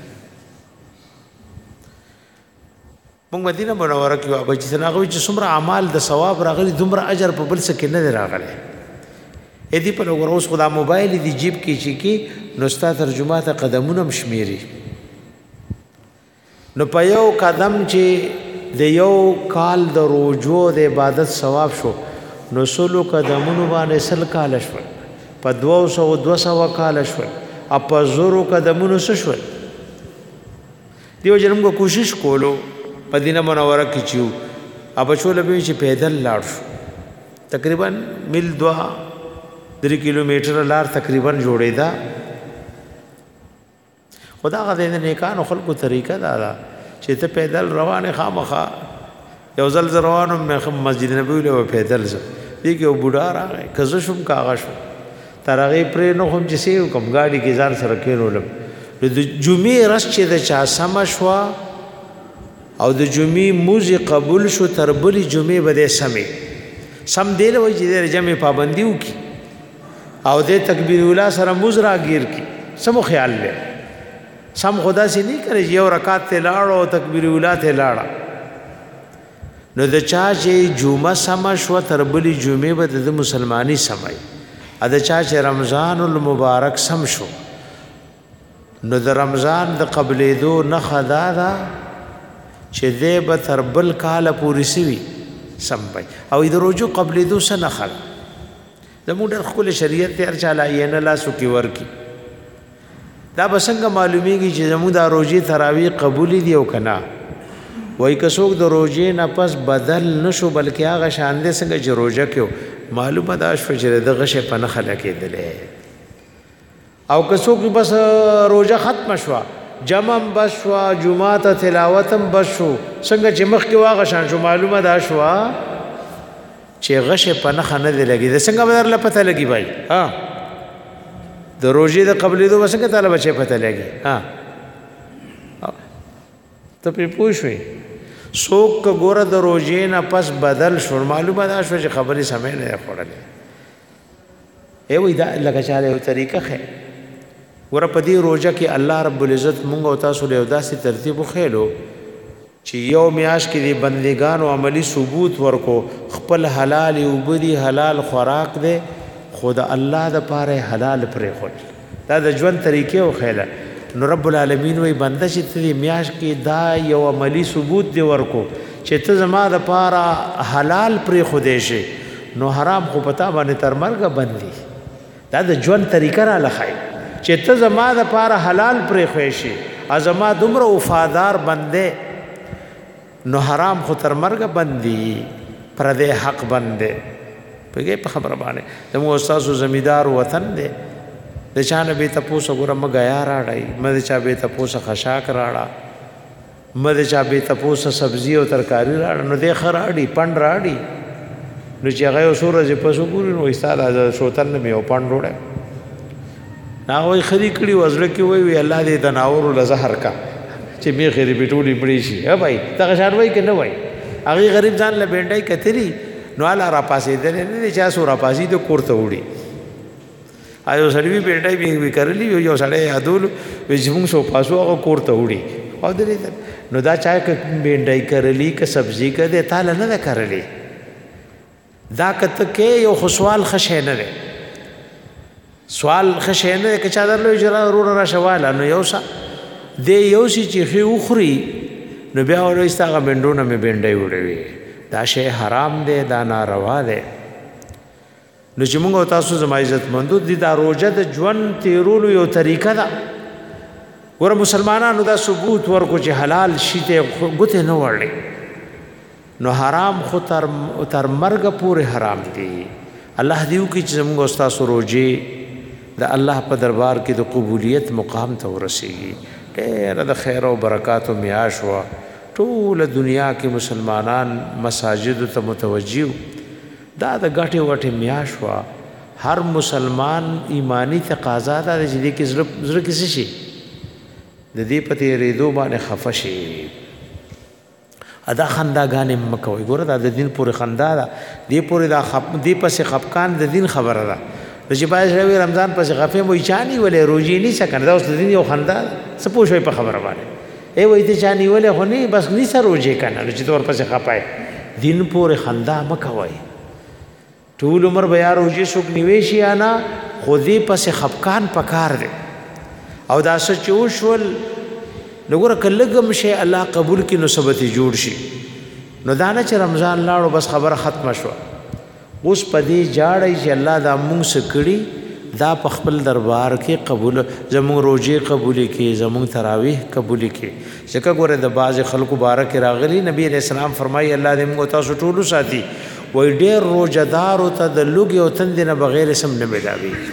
مونږ مدینه منوره کې وو چې څنګه وي چې څومره اعمال د ثواب راغلي دومره اجر په بل څه کې نه دی راغلی. ا دې په لګور اوس خدا موبایل دی جیب کې چې کې نو ستا ترجمه ته قدمونه هم شمیري نو په یو قدم چې د یو کال د روجو د عبادت ثواب شو نو سلو قدمونو باندې سل کال شول، په دوه سوه دوه سوه کال شول، او په زرو قدمونو څه شول. دیو جن موږ کوشش کولو مدینه منوره کې چې وو بچو له به چې پیدل لاړ شو، تقریبا میل دوه درې کیلومتره لار تقریبا جوړېده. خدا هغه د نیکانو خلکو طریقه دا ده چې ته پیدل روانې خامخا یو ځل زه روان وم مسجد نبوي له پیدل ځه دې کې یو بوډا راغی، که زه شوم که هغه شوم تر هغې پرېنښوم چې څه یې وکړم ګاډي کې ځان سره کېنولم. نو د جمعې ورځ چې د چا سمه شوه او د جمعې مونځ قبول شو تر بلې جمعې به دی سمې سم دی له وایي چې دی جمع پابندي وکړي او دی تکبیر اولا سره مونځ راګیر کړي. سمو خیال دی سم خدا سي نه کوي چې یو رکعت ته لاړو او تکبیر اولا ته لاړه. نو د چا چې جمعه سمه شوه تر بلې جمعې به د مسلمانۍ سمئ ا د چا چې رمضان المبارک سم شو نو د رمضان د قبلېدو نښه دا ده چې دی به تر بل کاله پورې سوي سم وي او د روژو قبلېدو څه نښه ده زموږ ډېر ښکلی شریعت دی هر چا له عینه لاسو کې ورکړي دا به څنګه معلومیږي چې زموږ دا روژې تراویح قبولې دي او که نه وایي که څوک د روژې نه پس بدل نه شو بلکې هغه شان دی څنګه چې روژه کې معلومه دا شوه چې د غشې په نښه لګېدلی او که څوک بس روژه ختمه شوه جمع هم بس شوه جمعه ته تلاوت هم بس شو څنګه چې مخکې واغه شان شو معلومه دا شوه چې غشې په نښه نه دی لګېدی څنګه به درله پته لګي بھائی ها د روژې د قبلېدو به څنګه تاله بچې پته لګي ها ته پرې پوه شوې څوک که ګوره د روژې نه پس بدل شو معلومه دا شوه چې خبرې سمې نه دی خوړلې ای وایي دا لکه چاله یو طریقه ښه ګوره په دې روژه کې الله رب العزت مونږ او تاسو له یو داسې ترتیب وښیلو چې یو میاشت کې د بندګانو عملی ثبوت ورکو خپل حلال اوبه دي حلال خوراک دی خو د الله دپاره حلال پرېښود دا د ژوند طریقې وښیله نو رب العالمین وایي بنده چې ته دې میاشت کې دا یو عملی ثبوت دی ورکو چې ته زما دپاره حلال پرېښودی شي نو حرام خو په تا باندې تر مرګه بند دي دا د ژوند طریقه راله ښایي چې ته زما دپاره حلال پرېښوی شي او زما دومره وفادار بندې نو حرام خو تر مرګه بند دي پردی حق بند دی پوهېږئ په خبره باندې زموږ ستاسو زمیندار وطن دی د چا نه بې تپوسه ګوره مه ګیا راړئ مه د چا بې تپوسه خشاک راړه مه د چا بې تپوسه سبزي او ترکاري راړه نو دی ښه راړي پنډ راړي نو چې هغه یو څو ورځې پس وګوري نو وایي ستا دا شوتل نه مې یو پنډ وړی نه هغه وایي خري کړي و زړه کې وایي وایي الله دې تناورو له زهر کا چې میخې دې پې ټولې مړې شي ها بھائی دغه شان وایي که نه وایي هغې غریب ځان له بینډۍ کتلي نو هله راپاسېدلی نه دی چا څو راپاسي د کور ته وړي یو سړي وي بینډۍ مې کرلي یو سړی یادولو وایي چې مونږ شو پاسو هغه کور ته وړي او درېدل نو دا چا که بینډۍ کرلي که سبزي که دی تا له نه ده کرلې دا که ته کې یو خو سوال ښه شی نه دی سوال ښه شی نه دی که چا درله وایي چې وروره راشه واله نو یو څه دی یو شي چې ښې وخوري نو بیا ورته ستا هغه بینډو نه مې بینډۍ وړوي دا شی حرام دی دا ناروا دی نو چې موږ او تاسو زما عزتمندو دي دا روژه د ژوند تېرولو یو طریقه ده ګوره مسلمانانو دا ثبوت ورکو چې حلال شي ته ګوتې نه وړلې نو حرام خو تر تر مرګه پورې حرام دي الله دې وکړي چې زموږ او ستاسو روژې د الله په دربار کې د قبولیت مقام ته ورسېږي ډېره د خیر او برکاتو میاشت وه ټوله دنیا کې مسلمانان مساجدو ته متوجه دا د ګټې وټې میاشت وه هر مسلمان ایمانی تقاضا ده چې دې کې زړه کې څه شي د دې په تېرېدو باندې خفه شي ادا خنداګانې مه کوئ ګوره دا د دین پورې خندا ده دې پورې دا دې پسې خفقان د دین خبره ده نو چې باید سړی رمضان پسې خفې مو چا نیولې روژې نیسه که نه دا اوس د دین یو خندا ده څه پوه شوئ په خبره باندې ای وایي ته چا نیولې خو نه بس نیسه روژې که نه نو چې ته ورپسې خفه دین پورې خندا مه کوئ ټول عمر به یا روژې څوک نیوی شي یا نه خو دې پسې خفقان پکار دی او دا څه چې وشول نو ګوره که لږ هم شی الله قبول کړي نو څه به ترې جوړ شي نو دا نه چې رمضان لاړو بس خبره ختمه شوه اوس په دې جاړئ چې الله دا مونږ څه کړي دا په خپل دربار کې قبول زمونږ روژې قبولې کړي زمونږ تراویح قبولې کړي ځکه ګوره د بعضې خلکو باره کې راغلي نبي علیه السلام فرمایي الله دې مونږ تاسو ټولو ساتي وایي ډېر روژهدارو ته د لوږې او تندې نه بغیر سم نه میلاوېږي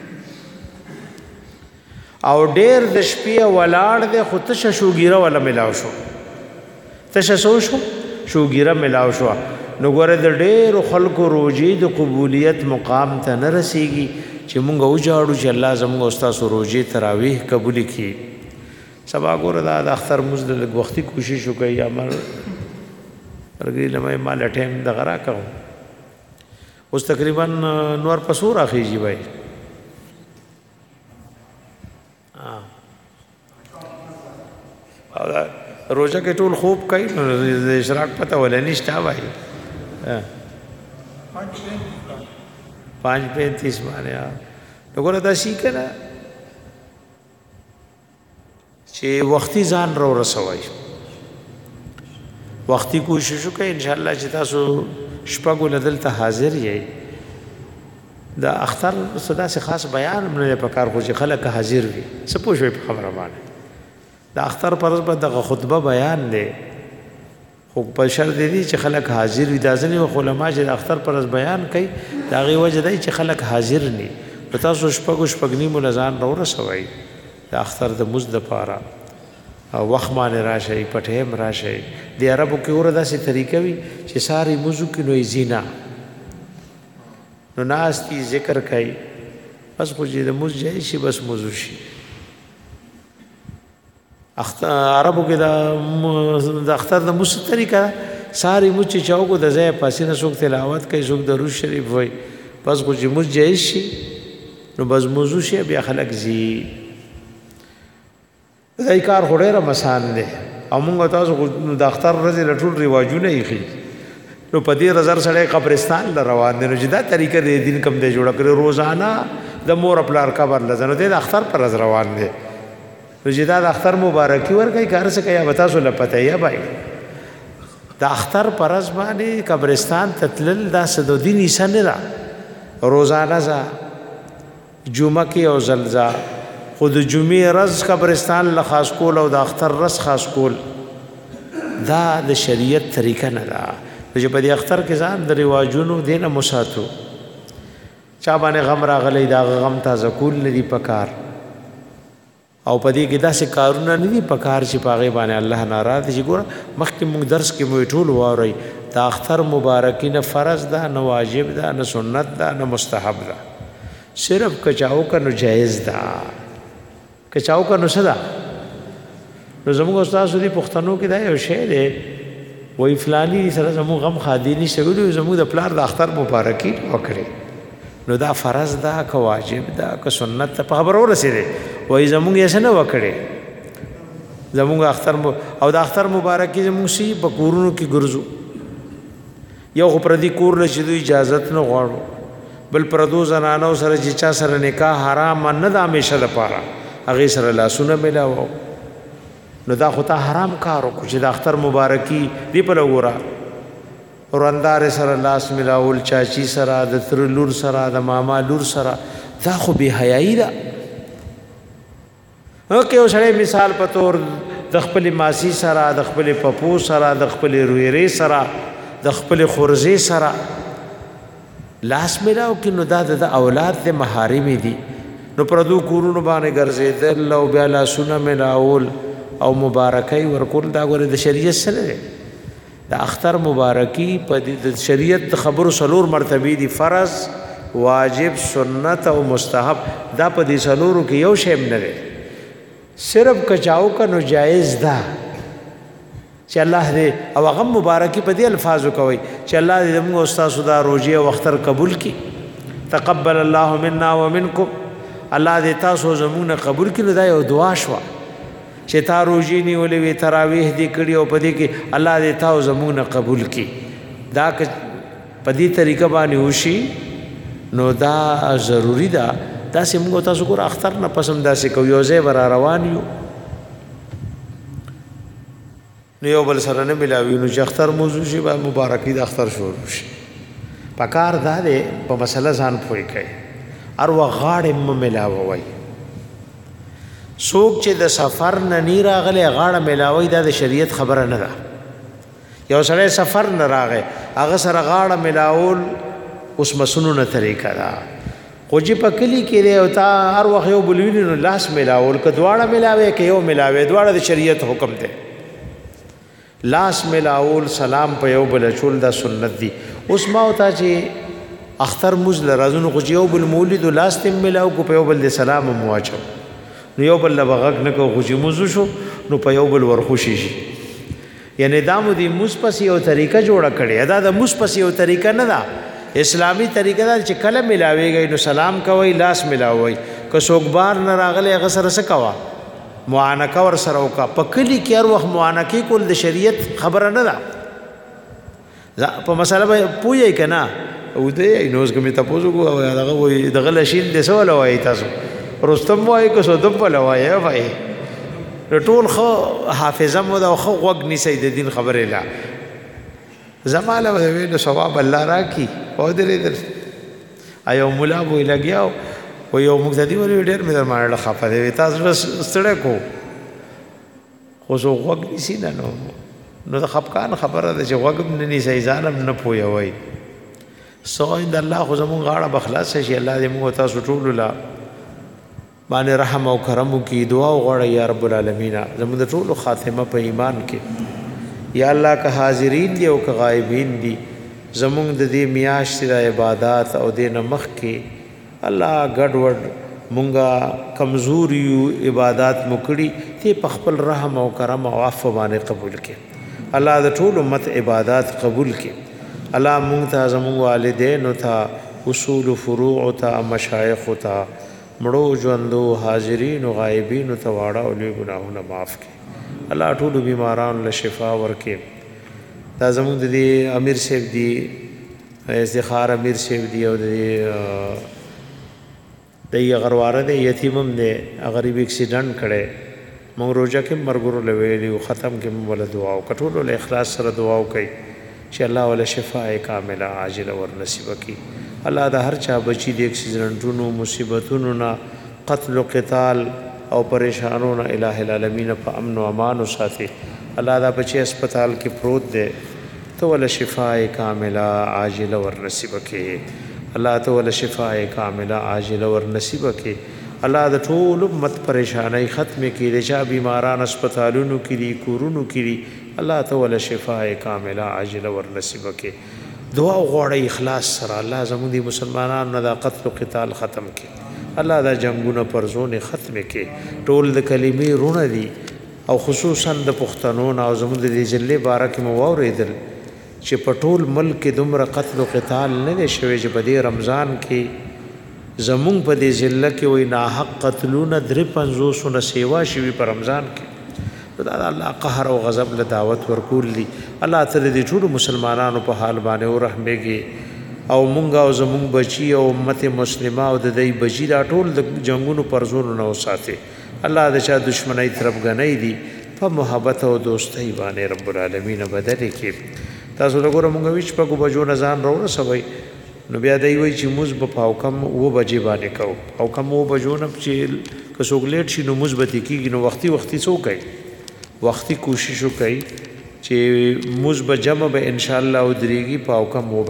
او ډېر د شپې ولاړ دی خو تشه شوګیره ولا میلاو شو تشه څه شو شوګیره میلاو شوه نو ګوره د ډېرو خلکو روژې د قبولیت مقام ته نه رسېږي چې مونږ وجاړو چې الله زموږ او ستاسو روژې تراویح قبولې کړي سبا ګوره دا د اختر مونځ د لږ وختي کوشش وکړئ یا مرګري له ما له ټایم دغه راکړو اوس تقریبا نور په څو راخېږي بھائی روژه کې ټول خوب کوي نو د اشراق پته ولا نشته وایي پانچ پینتیس باندې نو ګوره دا شي که نه چې وختي ځان را ورسوئ وختي کوشش وکړئ انشاءالله چې تاسو شپږو له دلته حاضر یئ د اختر څه داسې خاص بیان هم نه دی پکار خو چې خلک حاضر وي څه پوه شوئ په خبره باندې د اختر پر ورځ به دغه خطبه بیان دی خو په شرط دی چې خلک حاضر وي دا ځینې وخت علما چې د اختر پر ورځ بیان کوي د هغې وجه دی چې خلک حاضر ني نو تاسو شپږو شپږ نیمو له ځان راورسوئ د اختر د مزد دپاره او وخت باندې راشئ په ټیم راشئ د عربو کې اوره داسې طریقه وي چې ساری مزو کې نو یې ځي نو ناستی ذکر کوي بس خو چې د مز جای شي بس مزو شي عربو کې د اختر د مز طریقه ساری مز چې چاوکو د ځای پاسې نه څوک تلاوت کوي څوک درود شریف وایي بس خو چې مز جای شي نو بس مزو شي بیا خلک ځي دای کار خو ډېره مسان دی او مونږ تاسو د اختر ورځې له ټول رواجونه ایښي نو په دې نظر سړی قبرستان له روان دی نو چې دا طریقه د دین کم دی جوړه کړې روزانه د مور پلار قبر له ځه نو دی د اختر پر ورځ روان دی نو چې دا د اختر مبارکي ورکوي که هر څه کوي به تاسو له پته یې بای د اختر پر ورځ باندې قبرستان ته تلل دا څه د دین حصه نه ده روزانه ځه جمعه کې یو ځل ځه خو د جمعې ورځ قبرستان له خاص کول او د اختر ورځ خاص کول دا د شریعت طریقه نه ده چې په دې اختر کې ځان د رواجونو دې نه مساتو چا باندې غم راغلی د هغه غم تازه کول نه دي پکار او په دې کې داسې کارونه نه دي پکار چې په هغې باندې الله ناراض شي ګوره مخکې موږ درس کې مو ټول واورئ د اختر مبارکي نه فرض ده نه واجب ده نه سنت ده نه مستحب ده صرف کچاو که نو جایز ده کچاو که نو څه ده نو زموږ استادو دي پښتنو کې دا یو شی دی وی فلانی سره زموږ غم خادي نشته ویلي زموږ د پلار د اختر مبارکي وکړې نو دا فرض ده که واجب ده که سنت ده په خبره ورسېدې وایي زموږ یې څه نه وکړې زموږ اختر او د اختر مبارکي زموږ سي په کورونو کې ګرځو یو خو پردي کور له چې دوی اجازت نه غواړو بل پردو زنانو سره چې چا سره نکاح حرام نه ده همیشه دپاره هغې سره لاسونه میلاوو نو دا خو تا حرام کار وکړو چې د اختر مبارکي دی په لګوره وراندار سره لاس ملاول چاچی سره د تر لور سره د ماما لور سره دا خو بې حیایي ده که یو سړی مثال په طور د خپلې ماسي سره د خپلې پپو سره د خپلې رویرې سره د خپلې خورزې سره لاس ملاو کې نو دا د اولاد د محارمې دي نو پردو کورونو باندې ګرځېدل او بیا لاسونه ملاول او مبارکي ورکول دا ګوره د شریعت سره دی د اختر مبارکي په د شریعت د خبرو څلور مرتبې دي فرض واجب سنت او مستحب دا په دې څلورو کې یو شی نه دی صرف کچاو کا نو جایز ده چې الله دې او هغه مبارکي په دې الفاظو کوي چې الله دې موږ استاد دا روزي او اختر قبول کړي تقبل الله منا ومنکم الله دې تاسو زموږ قبول کړي دا یو دعا شوه چې تا روزي نیولې وي تراویح دې کړي او په دې کې الله دې تاسو زموږ قبول کړي دا په دې طریقه باندې وشي نو دا ضروری ده داسې موږ تاسو ګور اختر نه پسم داسې کو یو ځای ور روان یو نو یو بل سره نه ملاوي نو چې اختر موضوع شي با مبارکي د اختر شروع شي پکار دا ده په مسله ځان پوي کوي ار و غاړې م ملاوي څوک چې د سفر نه نی راغلی غاړه ملاوي دا د شریعت خبره نه ده یو سره سفر نه راغی هغه سره غاړه ملاول اوس مسنونه طریقه ده خو چې په کلی کې دی او تا هر وخت یو بلوینې نو لاس ملاول که دواړه ملاوي که یو ملاوي دواړه د شریعت حکم دی لاس ملاول سلام په یو بل چول دا سنت دی اوس ما وتا چې اختر مز لرازونو خو یو بل مولد لاس تم ملاو کو په یو بل سلام مواچو نو یو بل لبغک نه کو خو مزو شو نو په یو بل ورخوشي شي یعنی دا مو دی مز پس یو طریقه جوړه کړي دا د مز پس یو طریقه نه ده اسلامی طریقه دا چې کله ملاويږي نو سلام کوي لاس ملاوي که څوک بار نه راغلی هغه سره څه کوه معانکه ور سره وکړه په کلي کې هر وخت معانکې کول د شریعت خبره نه ده په مسله به پوهیږئ که نه او دې نوز کوم تاسو کو دغه وای دغه لشین د سوال وای تاسو رستم وای کو سو دپ وای وای ټول خو حافظه مو دا خو وګ نسی د دین خبره لا زماله ویل ثواب الله راکی او دې در ایو مولا وای لګیاو و یو مقتدی وری ډیر مې در باندې خفه دی تاسو ستړی کو خو زه وګ نسی نه نو نو د خفقان خبره ده چې وګم نه نسی ځانم نه پوي وای سو ان الله خو زمون غاړه بخلاص شي الله دې موږ تاسو ټول لا باندې رحم او کرم کی دعا وغواړه یا رب العالمین زموږ د ټول خاتمه په ایمان کې یا الله که حاضرین دي او که غایبین دي زموږ د دې میاشت د عبادت او د نمخ کې الله ګډوډ مونږه کمزوري عبادت مکړي ته په خپل رحم او کرم او عفو باندې قبول کړي الله د ټول امت عبادت قبول کړي الله مونږ ته زموږ والدین او ته اصول فروع او ته مشایخ او ته مړو ژوندو حاضرین او غایبین او ته واړه او لوی ګناهونه معاف کړي الله ټول بیماران له شفا ورکړي دا زموږ د دې امیر صاحب دی افتخار امیر صاحب دی او د دای غرواره د یتیمم دی غریب اکسیډنټ کړي مونږ روزه کې مرګورو لویلی او ختم کې ول دعا او کټولو له اخلاص سره دعا وکي چې الله ول شفاء کامله عاجله ور نصیب کړي الله دا هر چا بچی د اکسیډنټونو مصیبتونو نه قتل او قتال او پریشانونو الٰه العالمین په امن او امان وساتي الله دا بچی هسپتال کې پروت دی تو ول شفاء کامله عاجله ور نصیب کړي الله ته ول شفاء کامله عاجله ور نصیب کړي الله د ټول امت پریشانای ختم کړي د چا بیماران هسپتالونو کې دي کورونو کې دي الله ته ول شفاء کامله عاجله ور نصیب کړي دعا غواړي اخلاص سره الله زموږ دي مسلمانانو نه د قتل او قتال ختم کړي الله دا جنگونه پرزونه ختم کړي ټول د کلمې رونه دي او خصوصا د پښتنو او زموږ د جلې بارک مو اوریدل چې په ټول ملک کې دومره قتل او قتال نه دی شوی چې په دې رمضان کې زمونږ په دې ضلع کې وای ناحق قتلونه درې پنځوسونه سیوا شوي په رمضان کې دا الله قهر او غضب له دعوت ورکول دي الله تعالی دې ټول مسلمانانو په حال باندې ورحمېږي او مونږ او زمونږ بچي او امت مسلمه او د دې بچي دا ټول د جنگونو پرزونو نه وساتي الله د چا دشمنی طرف غنۍ دي په محبت او دوستۍ باندې رب العالمین بدل کړي تاسو له ګوره مونږ ویچ په کو بجو نه ځان راوړ سوي نو بیا دی وی چې موږ په پاو کم و بجې باندې کو او کم و بجو نه چې کڅوګ لیټ شي نو مثبت کیږي نو وختي وختي سو کوي وختي کوشش وکړي چې مثبت جمع به ان شاء الله او دريږي پاو کم و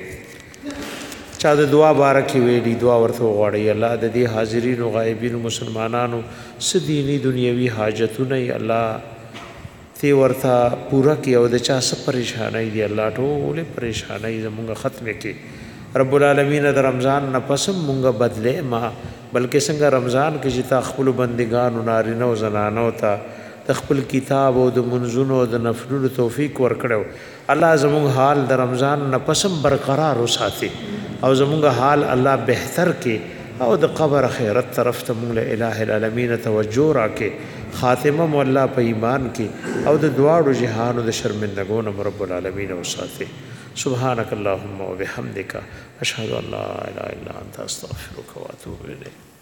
بجې چا د دعا بارکه ویلي دعا ورته غواړي الله د دې حاضرین او غایبین مسلمانانو سديني دنیوي حاجتونه الله تی ورته پورا کی او د چا څه پریشانای دی الله ټول پریشانای زمونږ ختم کی رب العالمین د رمضان نه پسم مونږ بدله ما بلکې څنګه رمضان کې چې تا خپل بندگانو نارینه او زنانو ته د خپل کتاب او د منځونو او د نفلونو توفیق ورکړو الله زمونږ حال د رمضان نه پسم برقرار وساتي او زمونږ حال الله بهتر کې او د قبر خیرت طرف ته مونږ له الٰه العالمین توجه راکې خاتمه مولا په ایمان کې او د دواړو جهانو د شرمندګونو رب العالمین وساتي سبحانك اللهم وبحمدك اشهد ان لا اله الا انت استغفرك واتوب اليك